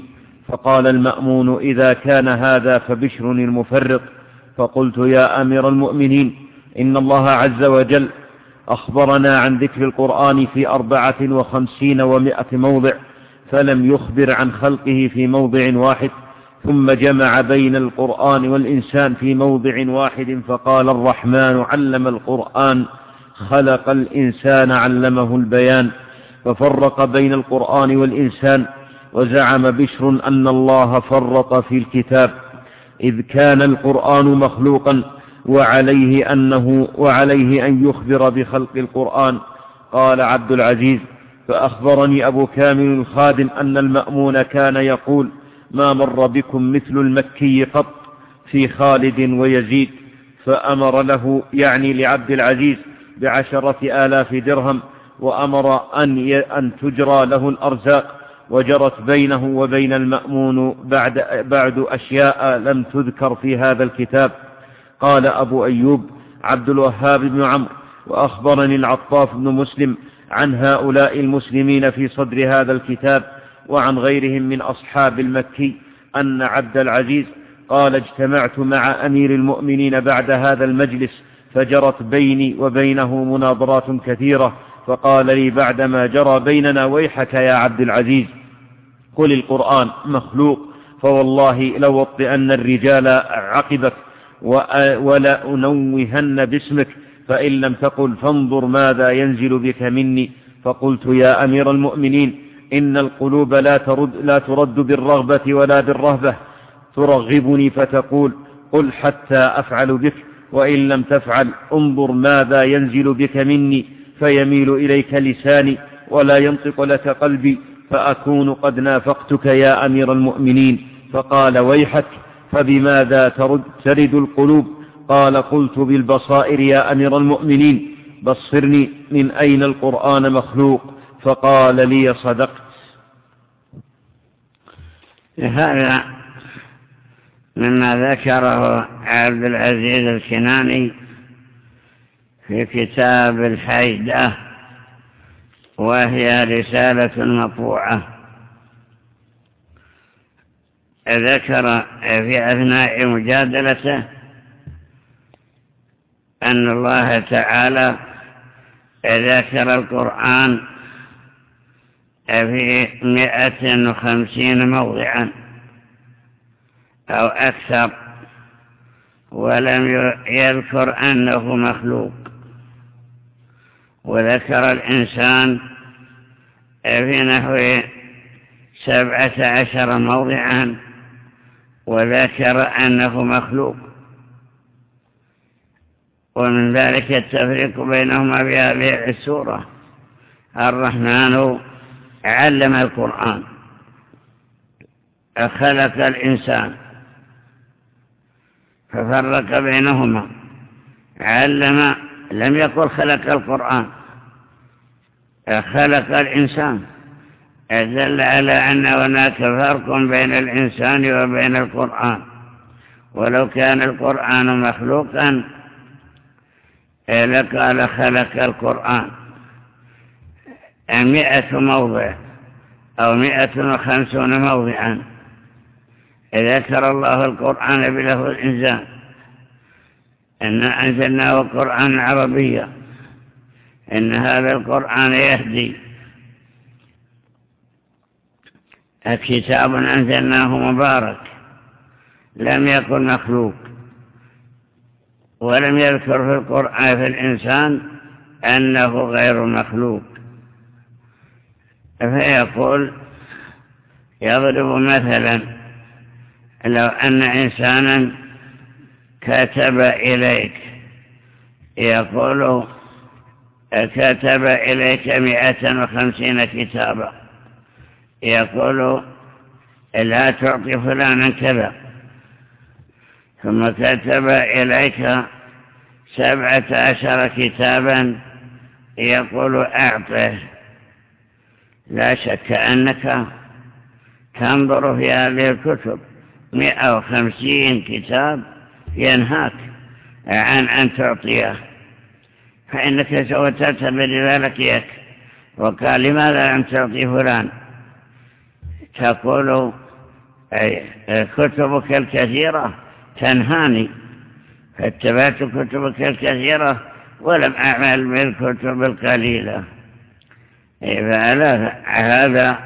فقال المأمون: إذا كان هذا فبشر المفرط. فقلت: يا أمير المؤمنين، إن الله عز وجل أخبرنا عن ذكر القرآن في أربعة وخمسين ومائة موضع، فلم يخبر عن خلقه في موضع واحد، ثم جمع بين القرآن والإنسان في موضع واحد، فقال: الرحمن علم القرآن خلق الإنسان علمه البيان. ففرق بين القرآن والإنسان. وزعم بشر أن الله فرط في الكتاب، إذ كان القرآن مخلوقا، وعليه, أنه وعليه أن يخبر بخلق القرآن. قال عبد العزيز: فأخبرني أبو كامل الخادم أن المأمون كان يقول: ما مر بكم مثل المكي قط في خالد ويزيد. فأمر له، يعني لعبد العزيز، بعشرة آلاف درهم، وأمر أن, أن تجرى له الأرزاق، وجرت بينه وبين المأمون بعد, بعد أشياء لم تذكر في هذا الكتاب. قال أبو أيوب عبد الوهاب بن عمرو: وأخبرني العطاف بن مسلم عن هؤلاء المسلمين في صدر هذا الكتاب وعن غيرهم من أصحاب المكي أن عبد العزيز قال: اجتمعت مع أمير المؤمنين بعد هذا المجلس، فجرت بيني وبينه مناظرات كثيرة، فقال لي بعدما جرى بيننا: ويحك يا عبد العزيز، قل القرآن مخلوق، فوالله لوطئن الرجال عقبك ولا أنوهن باسمك، فإن لم تقل فانظر ماذا ينزل بك مني. فقلت: يا أمير المؤمنين، إن القلوب لا ترد, لا ترد بالرغبة ولا بالرهبة، ترغبني فتقول قل حتى أفعل بك، وإن لم تفعل انظر ماذا ينزل بك مني، فيميل إليك لساني ولا ينطق لك قلبي، فأكون قد نافقتك يا أمير المؤمنين. فقال: ويحك، فبماذا ترد, ترد القلوب؟ قال: قلت: بالبصائر يا أمير المؤمنين، بصرني من أين القرآن مخلوق. فقال لي: صدقت. هذا مما ذكره عبد العزيز الكناني في كتاب الفائدة، وهي رسالة مطبوعة. ذكر في أثناء مجادلته أن الله تعالى ذكر القرآن في مئة وخمسين موضعا أو أكثر، ولم يذكر أنه مخلوق. وذكر الإنسان في نحو سبعة عشر موضعا، وذكر أنه مخلوق. ومن ذلك التفريق بينهما في هذه السورة: الرحمن علم القرآن، خلق الإنسان، ففرق بينهما. علم لم يقل خلق القرآن، خلق الإنسان، دل على أن هناك فرق بين الإنسان وبين القرآن. ولو كان القرآن مخلوقا لقال خلق القرآن. مئة موضع أو مئة وخمسون موضعا ذكر الله القرآن بلفظ الإنسان، إن أنزلناه قرآن عربيا، إن هذا القرآن يهدي، كتاب أنزلناه مبارك. لم يكن مخلوق، ولم يذكر في القرآن في الإنسان أنه غير مخلوق. فيقول، يضرب مثلا: لو أن إنسانا كتب إليك، يقول كتب إليك مئة وخمسين كتابا، يقول لا تعطي فلانا كذا، ثم كتب إليك سبعة عشر كتابا، يقول أعطه. لا شك أنك تنظر في هذه الكتب مئة وخمسين كتاب ينهاك عن أن تعطيه، فإنك سوف تعتبر ذلك يك. وقال: لماذا لم تعطي فلان؟ تقول أي كتبك الكثيرة تنهاني، فاتبعت كتبك الكثيرة ولم أعمل بالكتب القليلة. فعلى هذا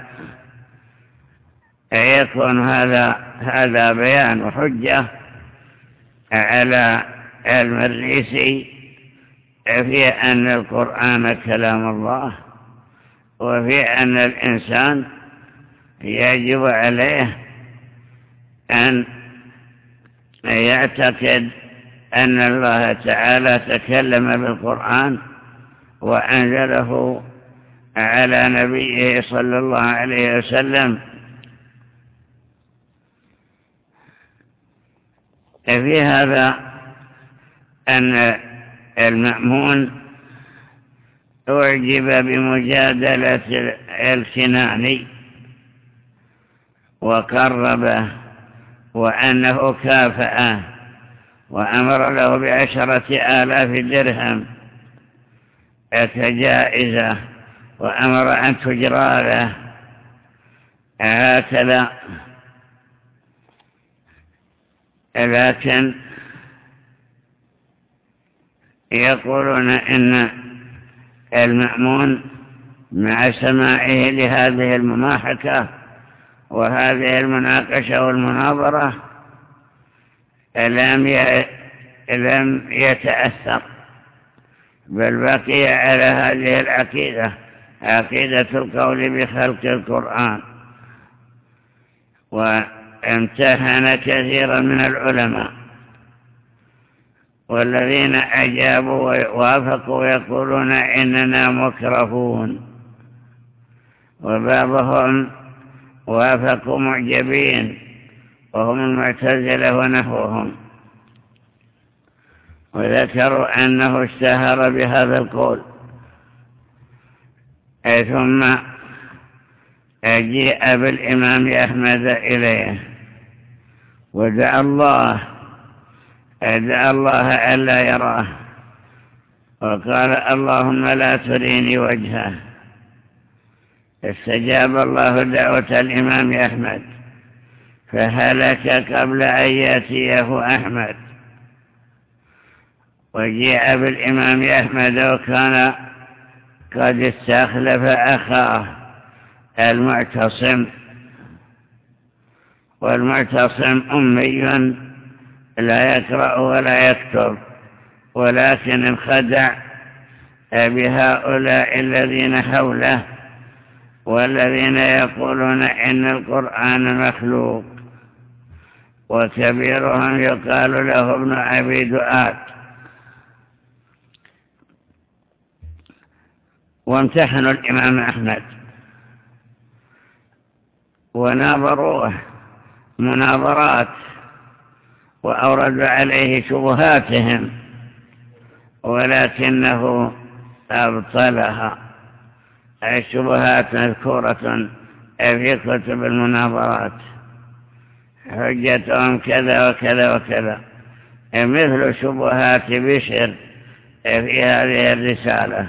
يكون هذا هذا بيان وحجة على المريسي في أن القرآن كلام الله، وفي أن الإنسان يجب عليه أن يعتقد أن الله تعالى تكلم بالقرآن وأنزله على نبيه صلى الله عليه وسلم. في هذا أن المأمون أعجب بمجادلة الكناني وقربه، وأنه كافأه وأمر له بعشرة آلاف درهم كجائزة، وأمر أن تجرى له هكذا. لكن يقولون إن المأمون مع سماعه لهذه المماحكة وهذه المناقشة والمناظرة لم لم يتأثر، بل بقي على هذه العقيدة، عقيدة القول بخلق القرآن. وامتهن كثيرا من العلماء، والذين أجابوا ووافقوا يقولون إننا مكرهون، وبعضهم وافقوا معجبين وهم المعتزلة ونحوهم، وذكروا أنه اشتهر بهذا القول. ثم جيء بالإمام أحمد إليه ودعا الله دعا الله ألا يراه، وقال اللهم لا تريني وجهه. استجاب الله دعوة الإمام أحمد فهلك قبل أن يأتيه أحمد. وجيء بالإمام أحمد وكان قد استخلف أخاه المعتصم، والمعتصم أمي لا يقرأ ولا يكتب، ولكن انخدع بهؤلاء الذين حوله والذين يقولون إن القرآن مخلوق، وكبيرهم يقال له ابن أبي دؤاد. وامتحنوا الإمام أحمد وناظروه مناظرات وأوردوا عليه شبهاتهم، ولكنه أبطلها. الشبهات مذكورة في كتب المناظرات، حجتهم كذا وكذا وكذا، مثل شبهات بشر في هذه الرسالة.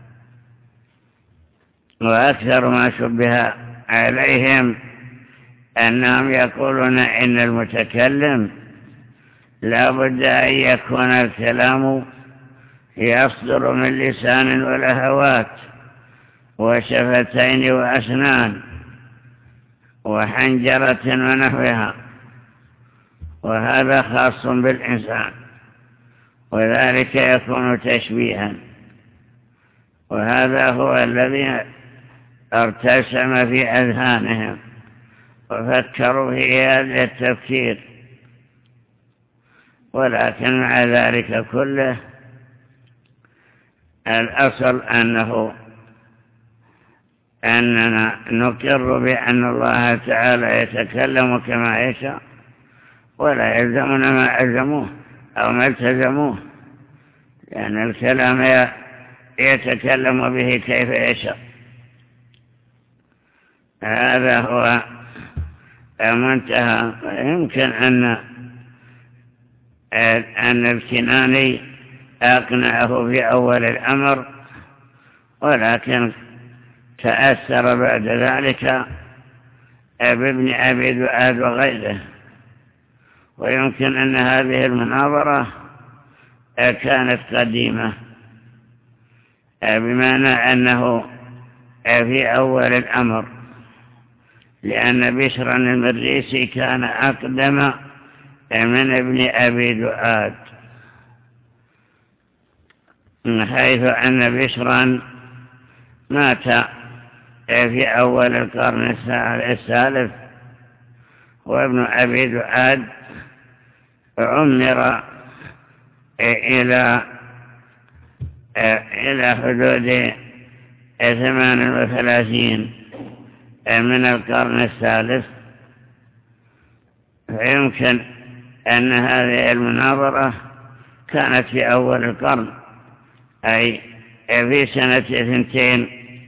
وأكثر ما شبه عليهم أنهم يقولون إن المتكلم لا بد أن يكون الكلام يصدر من لسان ولهوات وشفتين وأسنان وحنجرة ونحوها، وهذا خاص بالإنسان، وذلك يكون تشبيها. وهذا هو الذي ارتسم في أذهانهم وفكروا في هذا التفكير. ولكن مع ذلك كله الأصل أنه أننا نقر بأن الله تعالى يتكلم كما يشاء، ولا يلزمنا ما ألزموه أو ما التزموه، لأن الكلام يتكلم به كيف يشاء. هذا هو منتهى. يمكن أن أن الكناني أقنعه في أول الأمر، ولكن تأثر بعد ذلك بابن أبي دؤاد وغيره. ويمكن أن هذه المناظرة كانت قديمة، بمعنى أنه في أول الأمر، لأن بشرا المريسي كان أقدم من ابن أبي دؤاد، من حيث أن بشرا مات في أول القرن الثالث، وابن أبي دؤاد عمر إلى إلى حدود ثمان وثلاثين من القرن الثالث. فيمكن أن هذه المناظرة كانت في أول القرن، أي في سنة اثنتين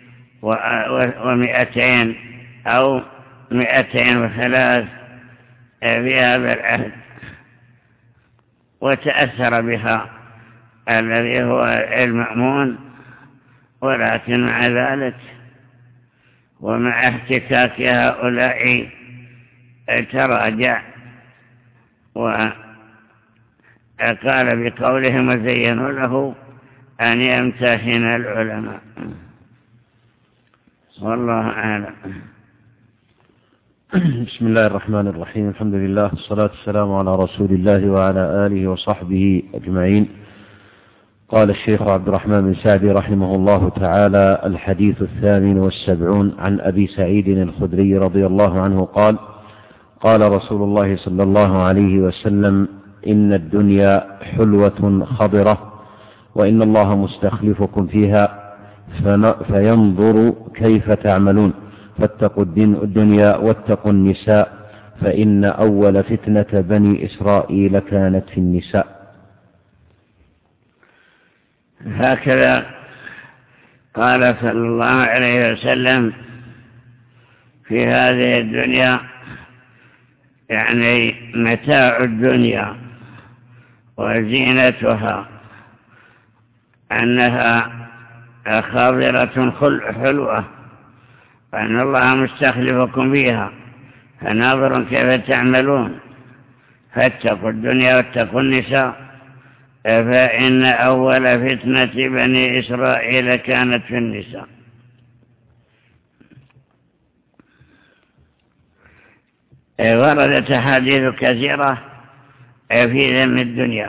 ومئتين أو مئتين وثلاث في هذا العهد، وتأثر بها الذي هو المأمون، ولكن مع ذلك ومع احتكاك هؤلاء تراجع، وقال بقولهم وزينوا له أن يمتحن العلماء. والله أعلم. بسم الله الرحمن الرحيم. الحمد لله، والصلاة والسلام على رسول الله وعلى آله وصحبه أجمعين. قال الشيخ عبد الرحمن بن سعدي رحمه الله تعالى: الحديث الثامن والسبعون عن أبي سعيد الخدري رضي الله عنه قال: قال رسول الله صلى الله عليه وسلم: إن الدنيا حلوة خضرة، وإن الله مستخلفكم فيها فينظر كيف تعملون، فاتقوا الدنيا واتقوا النساء، فإن أول فتنة بني إسرائيل كانت في النساء. هكذا قال صلى الله عليه وسلم في هذه الدنيا، يعني متاع الدنيا وزينتها، أنها خاضرة حلوة، وأن الله مستخلفكم فيها فناظر كيف تعملون، فاتقوا الدنيا واتقوا النساء، فإن أول فتنة بني إسرائيل كانت في النساء. وردت أحاديث كثيرة في ذم الدنيا.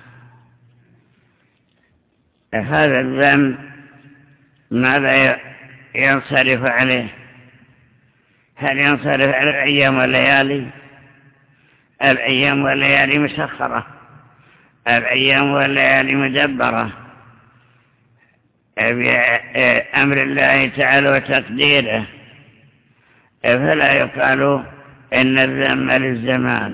هذا الذم ماذا ينصرف عليه؟ هل ينصرف على الأيام والليالي؟ الأيام والليالي مسخرة، الأيام والليالي مدبرة بأمر الله تعالى وتقديره، فلا يقال إن الذم للزمان،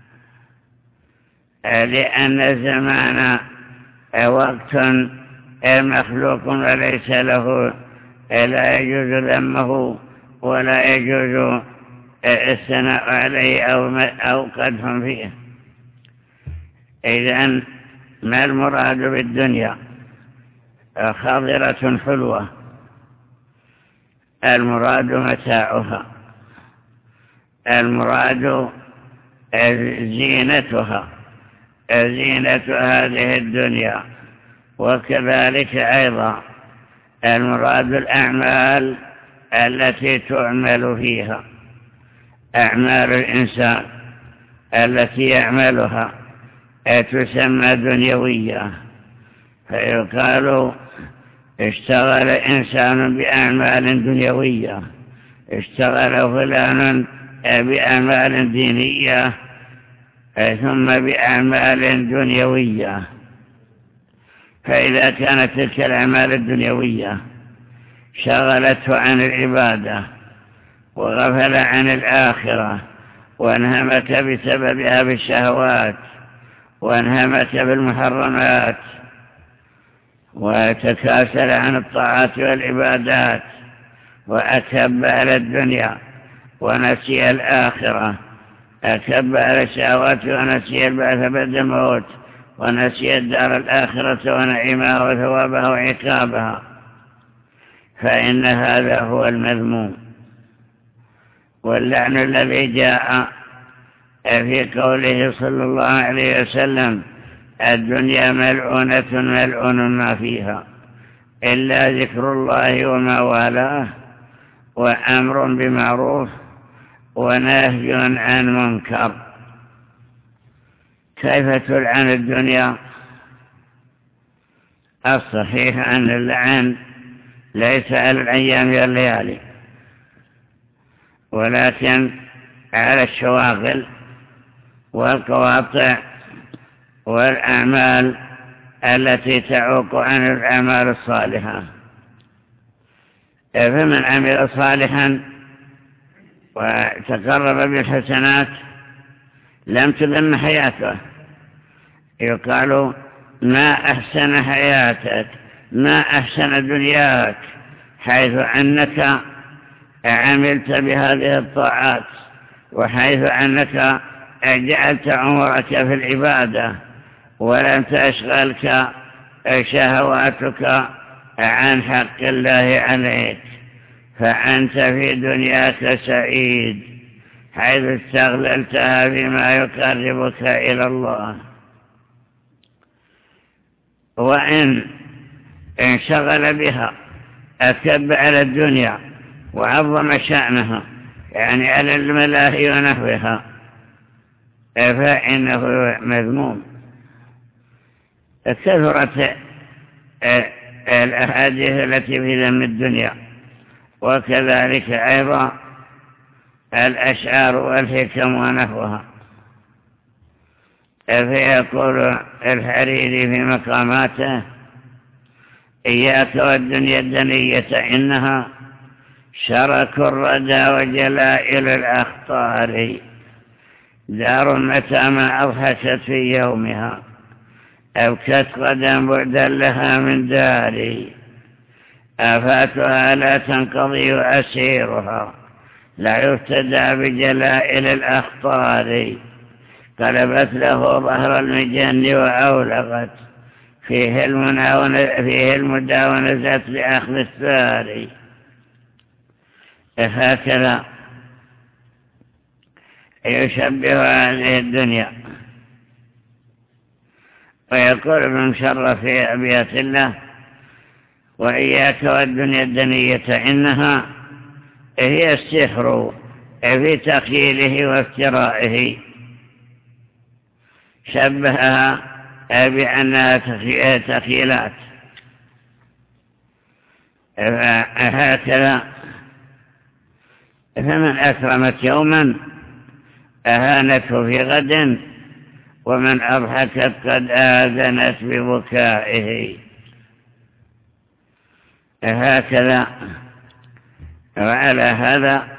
لأن الزمان وقت مخلوق وليس له، لا يجوز ذمه ولا يجوز الثناء عليه أو قدح فيه. إذن ما المراد بالدنيا؟ خاضرة حلوة، المراد متاعها، المراد زينتها، زينة هذه الدنيا. وكذلك أيضا المراد الأعمال التي تعمل فيها، أعمال الإنسان التي يعملها تسمى دنيوية، فيقال اشتغل إنسان بأعمال دنيوية، اشتغل فلان بأعمال دينية، ثم بأعمال دنيوية. فإذا كانت تلك الأعمال الدنيوية شغلته عن العبادة وغفل عن الآخرة، وانهمك بسببها بالشهوات، وانهمك بالمحرمات، وتكاسل عن الطاعات والعبادات، وأكب على الدنيا ونسي الآخرة، أكب على الشهوات ونسي البعث بعد الموت، ونسي الدار الآخرة ونعيمها وثوابها وعقابها، فإن هذا هو المذموم. واللعن الذي جاء في قوله صلى الله عليه وسلم الدنيا ملعونة ملعون ما فيها إلا ذكر الله وما والاه وأمر بمعروف ونهي عن منكر. كيف تلعن الدنيا؟ الصحيح أن اللعن ليس على الأيام والليالي ولكن على الشواغل والقواطع والأعمال التي تعوق عن الأعمال الصالحة. فمن عمل صالحا وتقرب بالحسنات لم تذم حياته، يقال ما أحسن حياتك ما أحسن دنياك حيث أنك عملت بهذه الطاعات وحيث أنك جعلت عمرك في العبادة ولم تشغلك شهواتك عن حق الله عليك، فأنت في دنياك سعيد حيث استغللتها بما يقربك إلى الله. وإن انشغل بها أكب على الدنيا وعظم شأنها يعني على الملاهي ونحوها فإنه مذموم. كثرت الأحاديث التي في ذم الدنيا وكذلك أيضا الأشعار والحكم ونحوها. فيقول الحريري في مقاماته إياك والدنيا الدنية إنها شرك الردى وجلائل الأخطار دار متى ما أضحكت في يومها أبكت غدا بعدا لها من داري آفاتها لا تنقضي وأسيرها لا يفتدى بجلائل الأخطار قلبت له ظهر المجن وأولغت فيه فيه المدى ونزت لأخذ الثاري. هكذا يشبه هذه الدنيا. ويقول ابن مشرف في أبيات الله وإياك والدنيا الدنية إنها هي السحر في تخيله وافترائه، شبهها بأنها تخيلات. هكذا فمن أكرمت يوما أهانته في غد ومن أضحكت قد آذنت ببكائه. هكذا وعلى هذا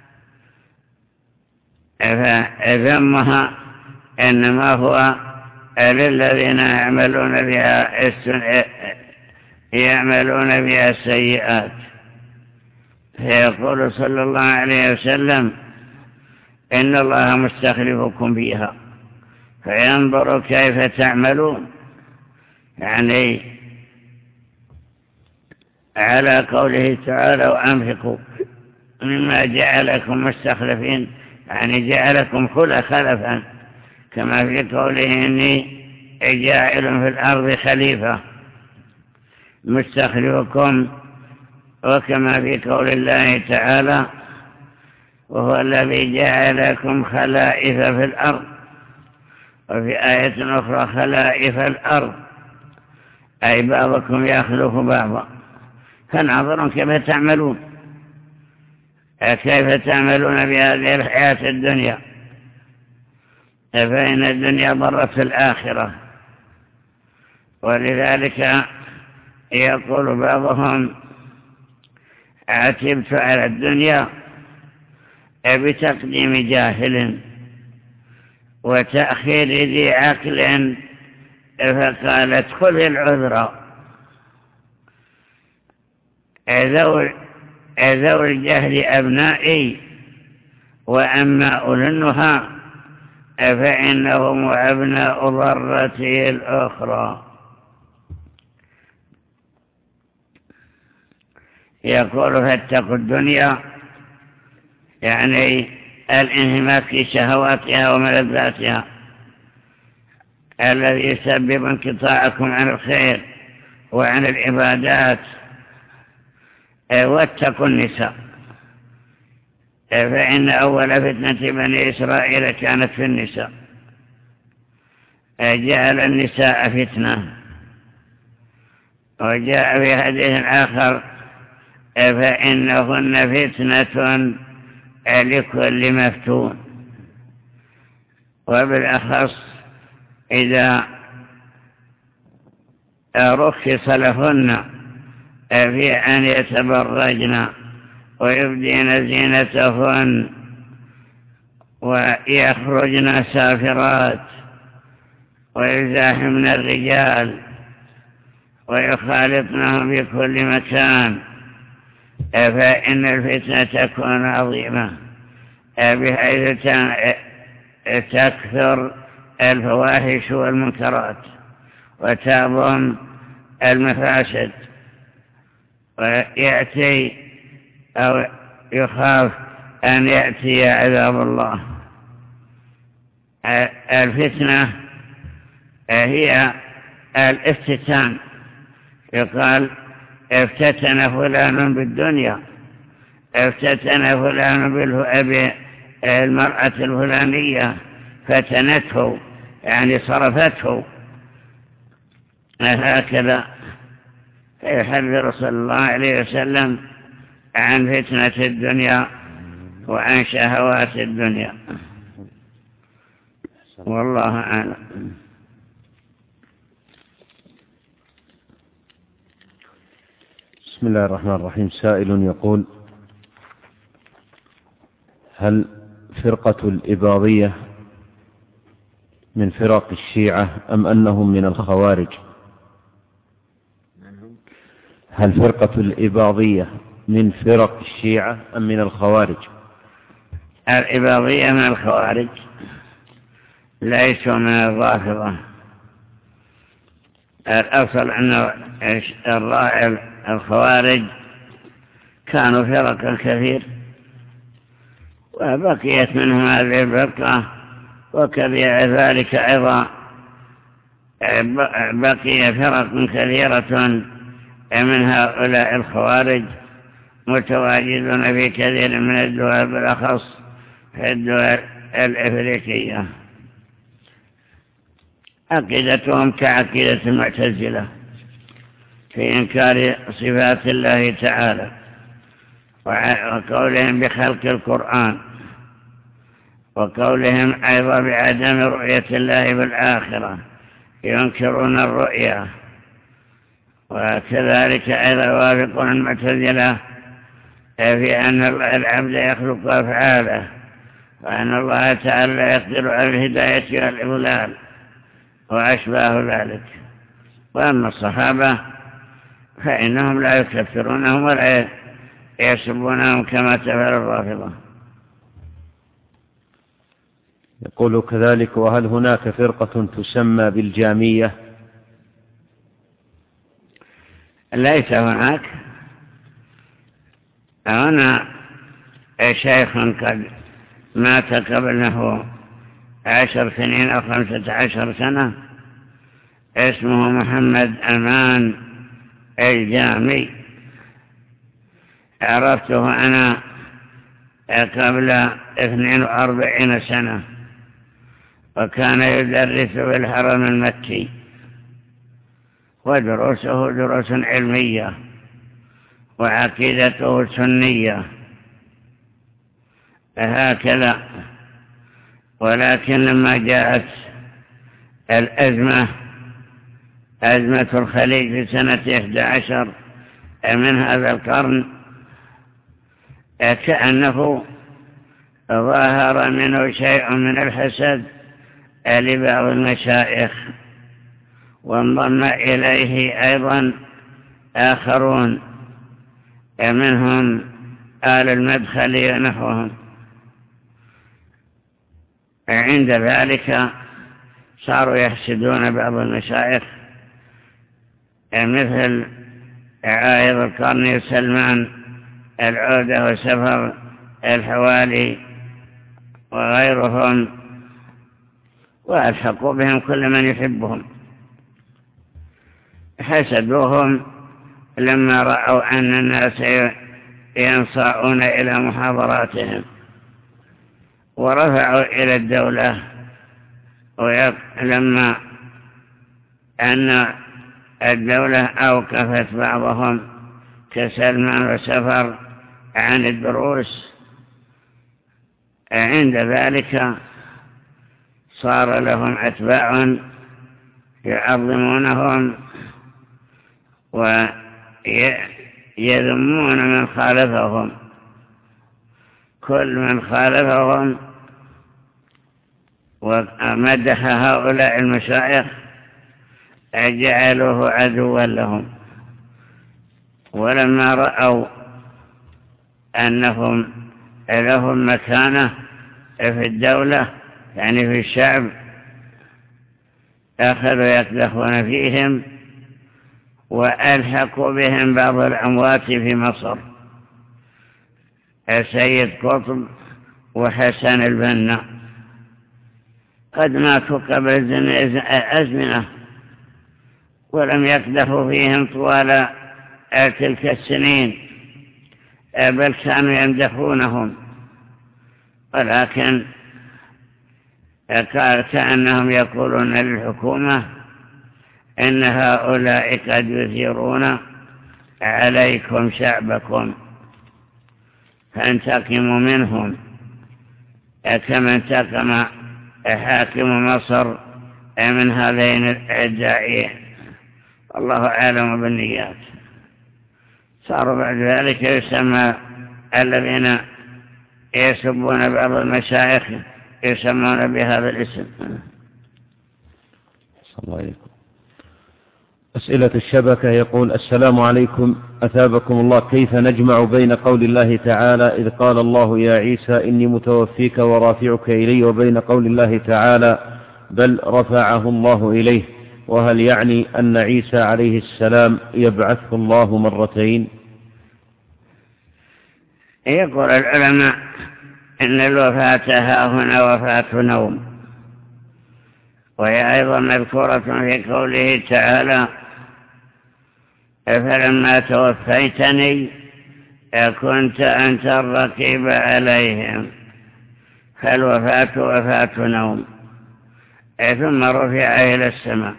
فذمها إنما هو للذين يعملون بها يعملون بها السيئات. فيقول صلى الله عليه وسلم إن الله مستخلفكم فيها فينظر كيف تعملون، يعني على قوله تعالى وأنفقوا مما جعلكم مستخلفين، يعني جعلكم خلق خلفا كما في قوله إني جاعل في الأرض خليفة مستخلفكم، وكما في قول الله تعالى وهو الذي جعلكم خلائف في الأرض، وفي آية أخرى خلائف الأرض أي بعضكم يخلف بعضا. فانظروا كيف تعملون كيف تعملون بهذه الحياة الدنيا، فإن الدنيا ضرت في الآخرة. ولذلك يقول بعضهم عتبت على الدنيا بتقديم جاهل وتأخير ذي عقل فقال ادخل العذر. ذو الجهل أبنائي وأما أولي النهى فإنهم أبناء ضرته الأخرى. يقول فاتقوا الدنيا يعني الانهماك في شهواتها وملذاتها الذي يسبب انقطاعكم عن الخير وعن العبادات. واتقوا النساء، فإن أول فتنة بني إسرائيل كانت في النساء، جعل النساء فتنة. وجاء في حديث آخر فإنهن فتنة لكل مفتون، وبالأخص إذا رخص لهن في أن يتبرجن ويبدين زينتهن ويخرجن سافرات ويزاحمن الرجال ويخالطنهم في كل مكان، فإن الفتنة تكون عظيمة بحيث تكثر الفواحش والمنكرات وتعظم المفاسد، ويأتي أو يخاف أن يأتي عذاب الله. الفتنة هي الافتتان، يقال افتتن فلان بالدنيا، افتتن فلان بالمرأة الفلانية فتنته، يعني صرفته. هكذا يحذر صلى الله عليه وسلم عن فتنة الدنيا وعن شهوات الدنيا، والله أعلم. بسم الله الرحمن الرحيم. سائل يقول: هل فرقة الإباضية من فرق الشيعة أم أنهم من الخوارج؟ هل فرقة الإباضية من فرق الشيعة أم من الخوارج؟ الإباضية من الخوارج، ليسوا من الرافضة. الأصل أن الخوارج كانوا فرقا كثير، وبقيت منهم هذه الفرقة، وكذلك أيضا بقي فرق كثيرة من هؤلاء الخوارج متواجدون في كثير من الدول، بالأخص في الدول الأفريقية. عقيدتهم كعقيدة المعتزلة في إنكار صفات الله تعالى، وقولهم بخلق القرآن، وقولهم أيضا بعدم رؤية الله بالآخرة، ينكرون الرؤية. وكذلك أيضا يوافقون المعتزلة في أن العبد يخلق أفعاله، وأن الله تعالى يقدر على الهداية والإضلال وأشباه ذلك. وأما الصحابة فإنهم لا يكفرونهم ولا يسبونهم كما تفعل الرافضة. يقول كذلك: وهل هناك فرقة تسمى بالجامية؟ ليس هناك. هنا شيخ قد مات قبله عشر سنين أو خمسة عشر سنة اسمه محمد أمان الجامي، عرفته أنا قبل اثنين وأربعين سنة، وكان يدرس في الحرم المكي، ودروسه دروس علمية وعقيدته سنية هكذا. ولكن لما جاءت الأزمة، أزمة الخليج في سنة إحدى عشر من هذا القرن، كأنه ظهر منه شيء من الحسد لبعض المشايخ، وانضم إليه أيضا آخرون منهم آل المدخلي ونحوهم. عند ذلك صاروا يحسدون بعض المشايخ مثل عائض القرني سلمان العودة وسفر الحوالي وغيرهم، وألحقوا بهم كل من يحبهم. حسدوهم لما رأوا أن الناس ينصاعون إلى محاضراتهم، ورفعوا إلى الدولة. ولما أن الدولة أوقفت بعضهم كسلمان وسفر عن الدروس، عند ذلك صار لهم أتباع يعظمونهم ويذمون من خالفهم. كل من خالفهم ومدح هؤلاء المشايخ جعلوه عدوا لهم. ولما رأوا أنهم لهم مكانة في الدولة يعني في الشعب، أخذوا يقدحون فيهم وألحقوا بهم بعض الأموات في مصر، السيد قطب وحسن البنا، قد ماتوا قبل أزمنة ولم يقدحوا فيهم طوال تلك السنين، بل كانوا يمدحونهم، ولكن كأنهم يقولون للحكومة إن هؤلاء قد يثيرون عليكم شعبكم فانتقموا منهم كما انتقم حاكم مصر من هذين الداعيين. الله أعلم بالنيات. صاروا بعد ذلك يسمى الذين يسبون بعض المشايخ يسمون بهذا الاسم. صلى الله عليكم. أسئلة الشبكة. يقول: السلام عليكم، أثابكم الله، كيف نجمع بين قول الله تعالى إذ قال الله يا عيسى إني متوفيك ورافعك إلي، وبين قول الله تعالى بل رفعه الله إليه؟ وهل يعني أن عيسى عليه السلام يبعثه الله مرتين؟ يقول العلماء إن الوفاة ها هنا وفاة نوم، وهي أيضا مذكورة في قوله تعالى فلما توفيتني كنت أنت الرقيب عليهم، فالوفاة وفاة نوم، ثم رفع إلى السماء.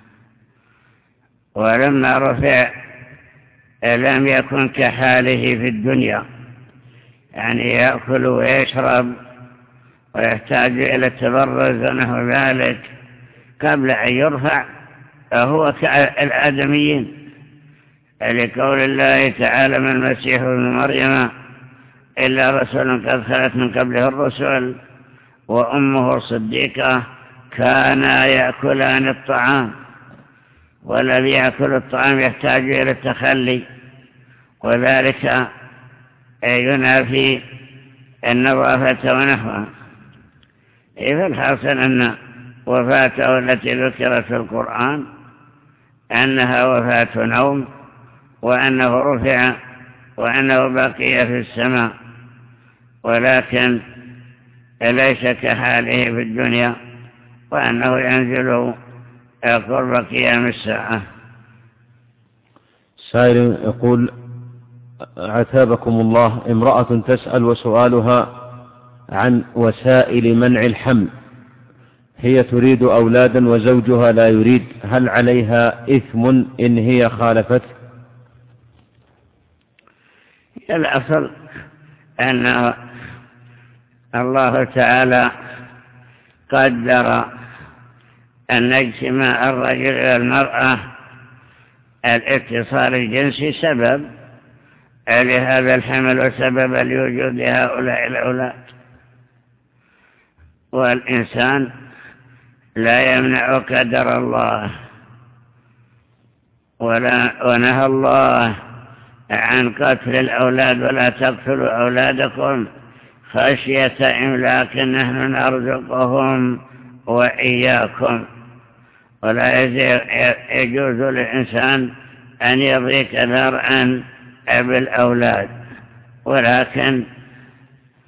ولما رفع لم يكن كحاله في الدنيا، يعني يأكل ويشرب ويحتاج إلى التبرز ونحو ذلك. قبل أن يرفع هو كالآدميين، لقول الله تعالى ما المسيح ابن مريم إلا رسول قد خلت من قبله الرسل وأمه صديقة كانا يأكلان الطعام، والذي يأكل الطعام يحتاج إلى التخلي، وذلك ينافي النظافة ونحوها. فالحاصل أن وفاته التي ذكرت في القرآن أنها وفاة نوم، وأنه رفع وأنه بقي في السماء، ولكن ليس كحاله في الدنيا، وأنه ينزل قرب قيام الساعة. سائل يقول: عتابكم الله، امرأة تسأل وسؤالها عن وسائل منع الحمل، هي تريد أولادا وزوجها لا يريد، هل عليها إثم إن هي خالفت؟ الأصل أن الله تعالى قدر أن اجتماع الرجل والمرأة الاتصال الجنسي سبب لهذا الحمل وسبب لوجود هؤلاء الأولاد، والإنسان لا يمنع قدر الله، ولا ونهى الله عن قتل الأولاد ولا تقتلوا أولادكم خشية إملاق نحن نرزقهم وإياكم. ولا يجوز للإنسان أن يضيق ذرعا بالأولاد، ولكن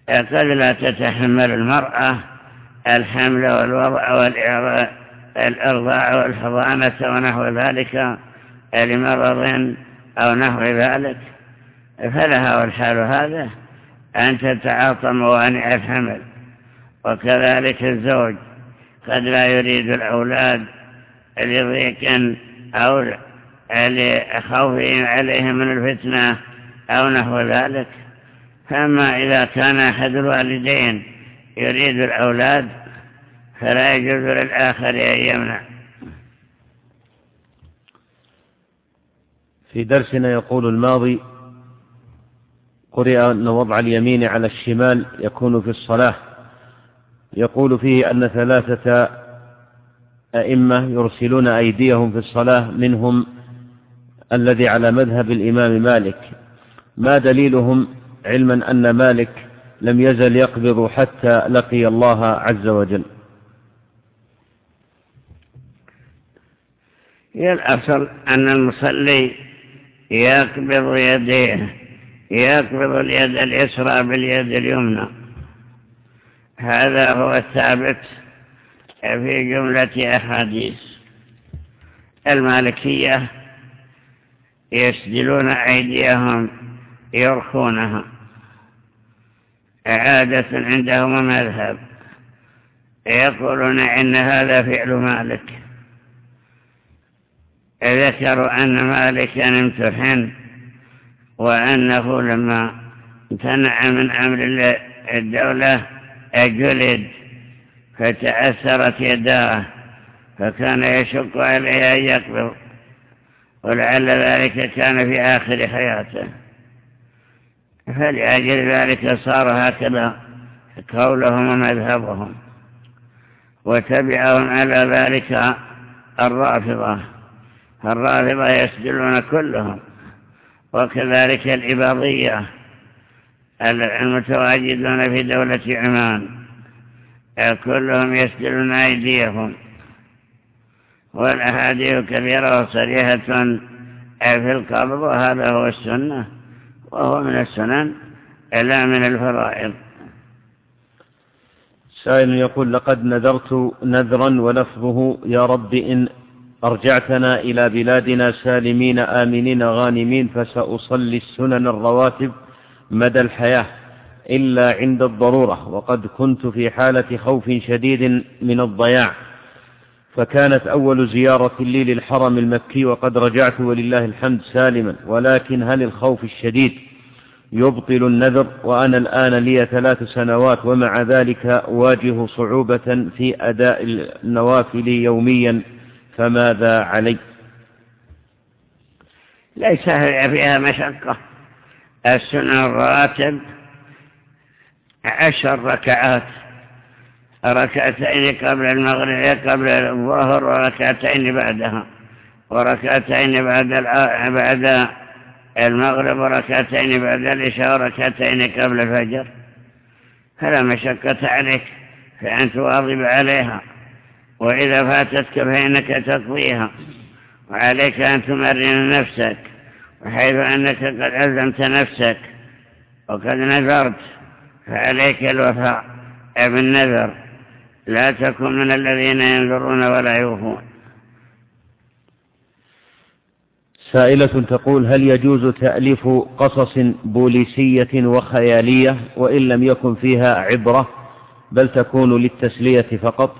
قد لا تتحمل المرأة الحمل والوضع والإرضاع والحضانة ونحو ذلك لمرض أو نحو ذلك، فلها والحال هذا أن تتعاطى موانع الحمل. وكذلك الزوج قد لا يريد الأولاد لضيق أو لخوفهم عليهم من الفتنة أو نحو ذلك. فأما إذا كان أحد الوالدين يريد الأولاد فلا يجوز للآخر أن يمنع. في درسنا يقول الماضي: قرئ أن وضع اليمين على الشمال يكون في الصلاة. يقول فيه أن ثلاثة أئمة يرسلون أيديهم في الصلاة، منهم الذي على مذهب الإمام مالك. ما دليلهم، علما أن مالك لم يزل يقبض حتى لقي الله عز وجل؟ هي الأصل أن المصلي يقبض يديه، يقبض اليد اليسرى باليد اليمنى. هذا هو الثابت في جملة أحاديث. المالكية يسدلون أيديهم يرخونها، عادة عندهم مذهب، يقولون إن هذا فعل مالك. ذكروا أن مالكا امتحن، وأنه لما امتنع من أمر الدولة جلد فتأثرت يداه، فكان يشق عليه أن يقبض، ولعل ذلك كان في آخر حياته، فلأجل ذلك صار هكذا قولهم ومذهبهم. وتبعهم على ذلك الرافضة، الرافضة يسجلون كلهم، وكذلك الإباضية المتواجدون في دولة عمان كلهم يسجلون أيديهم. والأحاديث كثيرة وصريحة في القبض، وهذا هو السنة، وهو من السنن لا من الفرائض. سائل يقول: لقد نذرت نذرا ولفظه: يا رب إن أرجعتنا إلى بلادنا سالمين آمنين غانمين فسأصلي السنن الرواتب مدى الحياة إلا عند الضرورة، وقد كنت في حالة خوف شديد من الضياع، فكانت أول زيارة لي للحرم المكي، وقد رجعت ولله الحمد سالما. ولكن هل الخوف الشديد يبطل النذر؟ وأنا الآن لي ثلاث سنوات ومع ذلك أواجه صعوبة في أداء النوافل يوميا، فماذا علي؟ ليس فيها مشقة. السنن الراتب عشر ركعات، ركعتين قبل المغرب قبل الظهر، وركعتين بعدها، وركعتين بعد بعد المغرب، وركعتين بعد العشاء، وركعتين قبل الفجر. فلا مشقة عليك فأن تواظب عليها، وإذا فاتتك فإنك تقضيها، وعليك أن تمرن نفسك، وحيث أنك قد ألزمت نفسك وقد نذرت فعليك الوفاء بالنذر، لا تكن من الذين ينذرون ولا يوفون. سائلة تقول: هل يجوز تأليف قصص بوليسية وخيالية وإن لم يكن فيها عبرة بل تكون للتسلية فقط؟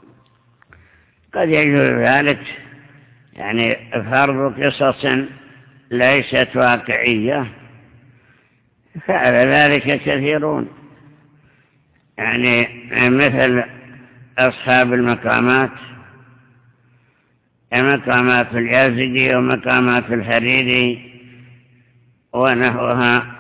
قد يجوز ذلك، يعني فرض قصص ليست واقعية، فعل ذلك كثيرون، يعني مثل أصحاب المقامات، مقامات اليازدي ومقامات الحريري ونحوها،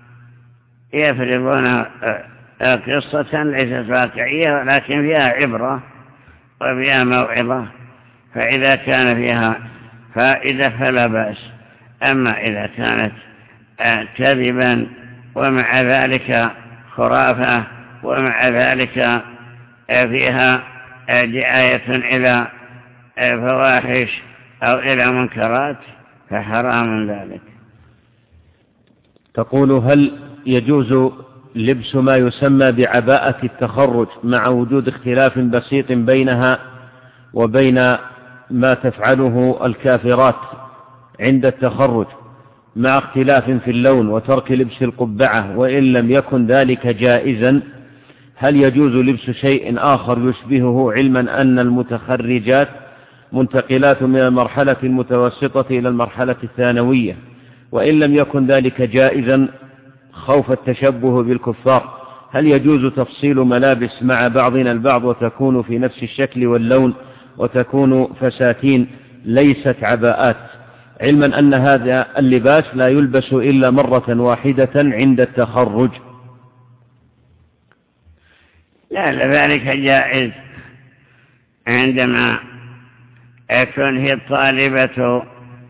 يفرضون قصة ليست واقعية ولكن فيها عبرة وفيها موعظة، فإذا كان فيها فائدة فلا بأس. أما إذا كانت كذبا ومع ذلك خرافة ومع ذلك فيها دعاية إلى فواحش أو إلى منكرات فحرام ذلك. تقول: هل يجوز لبس ما يسمى بعباءة التخرج مع وجود اختلاف بسيط بينها وبين ما تفعله الكافرات عند التخرج، مع اختلاف في اللون وترك لبس القبعة، وإن لم يكن ذلك جائزا، هل يجوز لبس شيء آخر يشبهه، علما أن المتخرجات منتقلات من المرحلة المتوسطة إلى المرحلة الثانوية، وإن لم يكن ذلك جائزا خوف التشبه بالكفار، هل يجوز تفصيل ملابس مع بعضنا البعض وتكون في نفس الشكل واللون وتكون فساتين ليست عباءات، علما أن هذا اللباس لا يلبس إلا مرة واحدة عند التخرج؟ لا ذلك جائز عندما تنهي الطالبة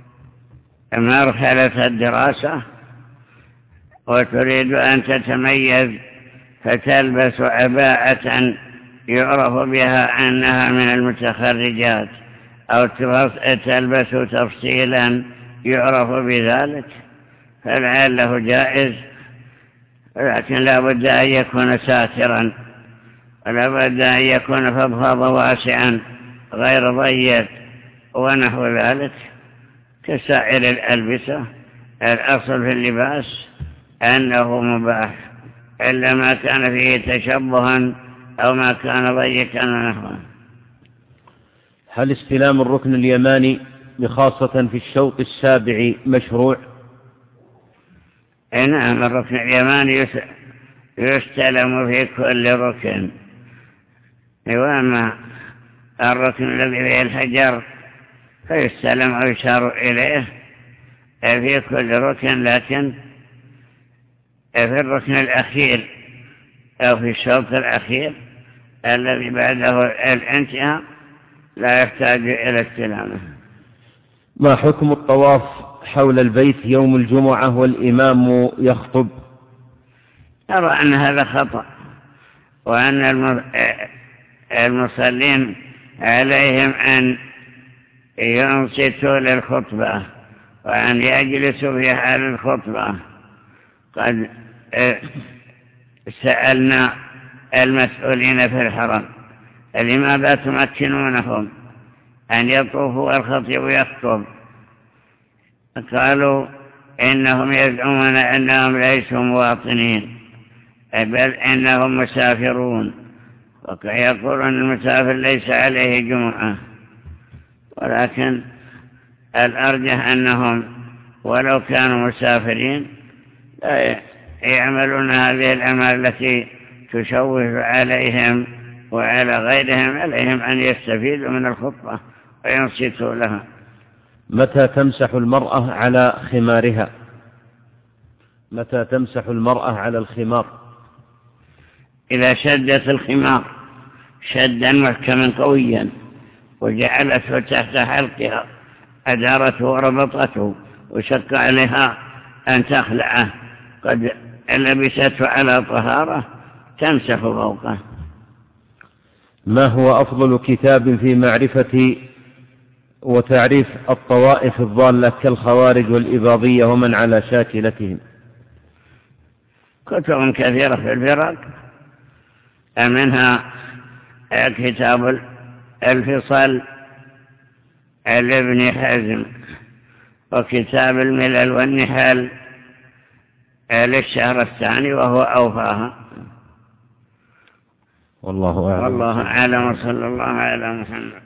مرحلة الدراسة وتريد أن تتميز فتلبس عباءة يعرف بها أنها من المتخرجات، أو تلبس تفصيلا يعرف بذلك، فلعله جائز، لكن لا بد أن يكون ساترا، ولا بد أن يكون فضفاضا واسعا غير ضيق ونحو ذلك كسائر الألبسة. الأصل في اللباس أنه مباح إلا ما كان فيه تشبها أو ما كان ضيقا ونحوه. هل استلام الركن اليماني بخاصة في الشوط السابع مشروع؟ نعم، الركن اليماني يستلم في كل ركن، وأما الركن الذي فيه الحجر فيستلم أو يشار إليه في كل ركن، لكن في الركن الأخير أو في الشوط الأخير الذي بعده الانتهاء لا يحتاج إلى استلامه. ما حكم الطواف حول البيت يوم الجمعة والإمام يخطب؟ أرى أن هذا خطأ، وأن المصلين عليهم أن ينصتوا للخطبة وأن يجلسوا في حال الخطبة. قد سألنا المسؤولين في الحرم لماذا تمكنونهم أن يطوفوا والخطيب يخطب؟ قالوا إنهم يزعمون أنهم ليسوا مواطنين بل إنهم مسافرون، ويقولون المسافر ليس عليه جمعة، ولكن الأرجح أنهم ولو كانوا مسافرين لا يعملون هذه الأعمال التي تشوش عليهم وعلى غيرهم، عليهم أن يستفيدوا من الخطبة وينصتوا لها. متى تمسح المرأة على خمارها؟ متى تمسح المرأة على الخمار؟ إذا شدت الخمار شدا محكما قويا وجعلته تحت حلقها أدارته وربطته وشق عليها أن تخلعه قد لبسته على طهارة تمسح فوقه. ما هو أفضل كتاب في معرفة وتعريف الطوائف الضالة كالخوارج والإباضية ومن على شاكلتهم؟ كتب كثيرة في الفرق، منها كتاب الفصل لابن حزم، وكتاب الملل والنحل للشهر الثاني وهو أوفاها. والله أعلم. والله أعلم، صلى الله على محمد.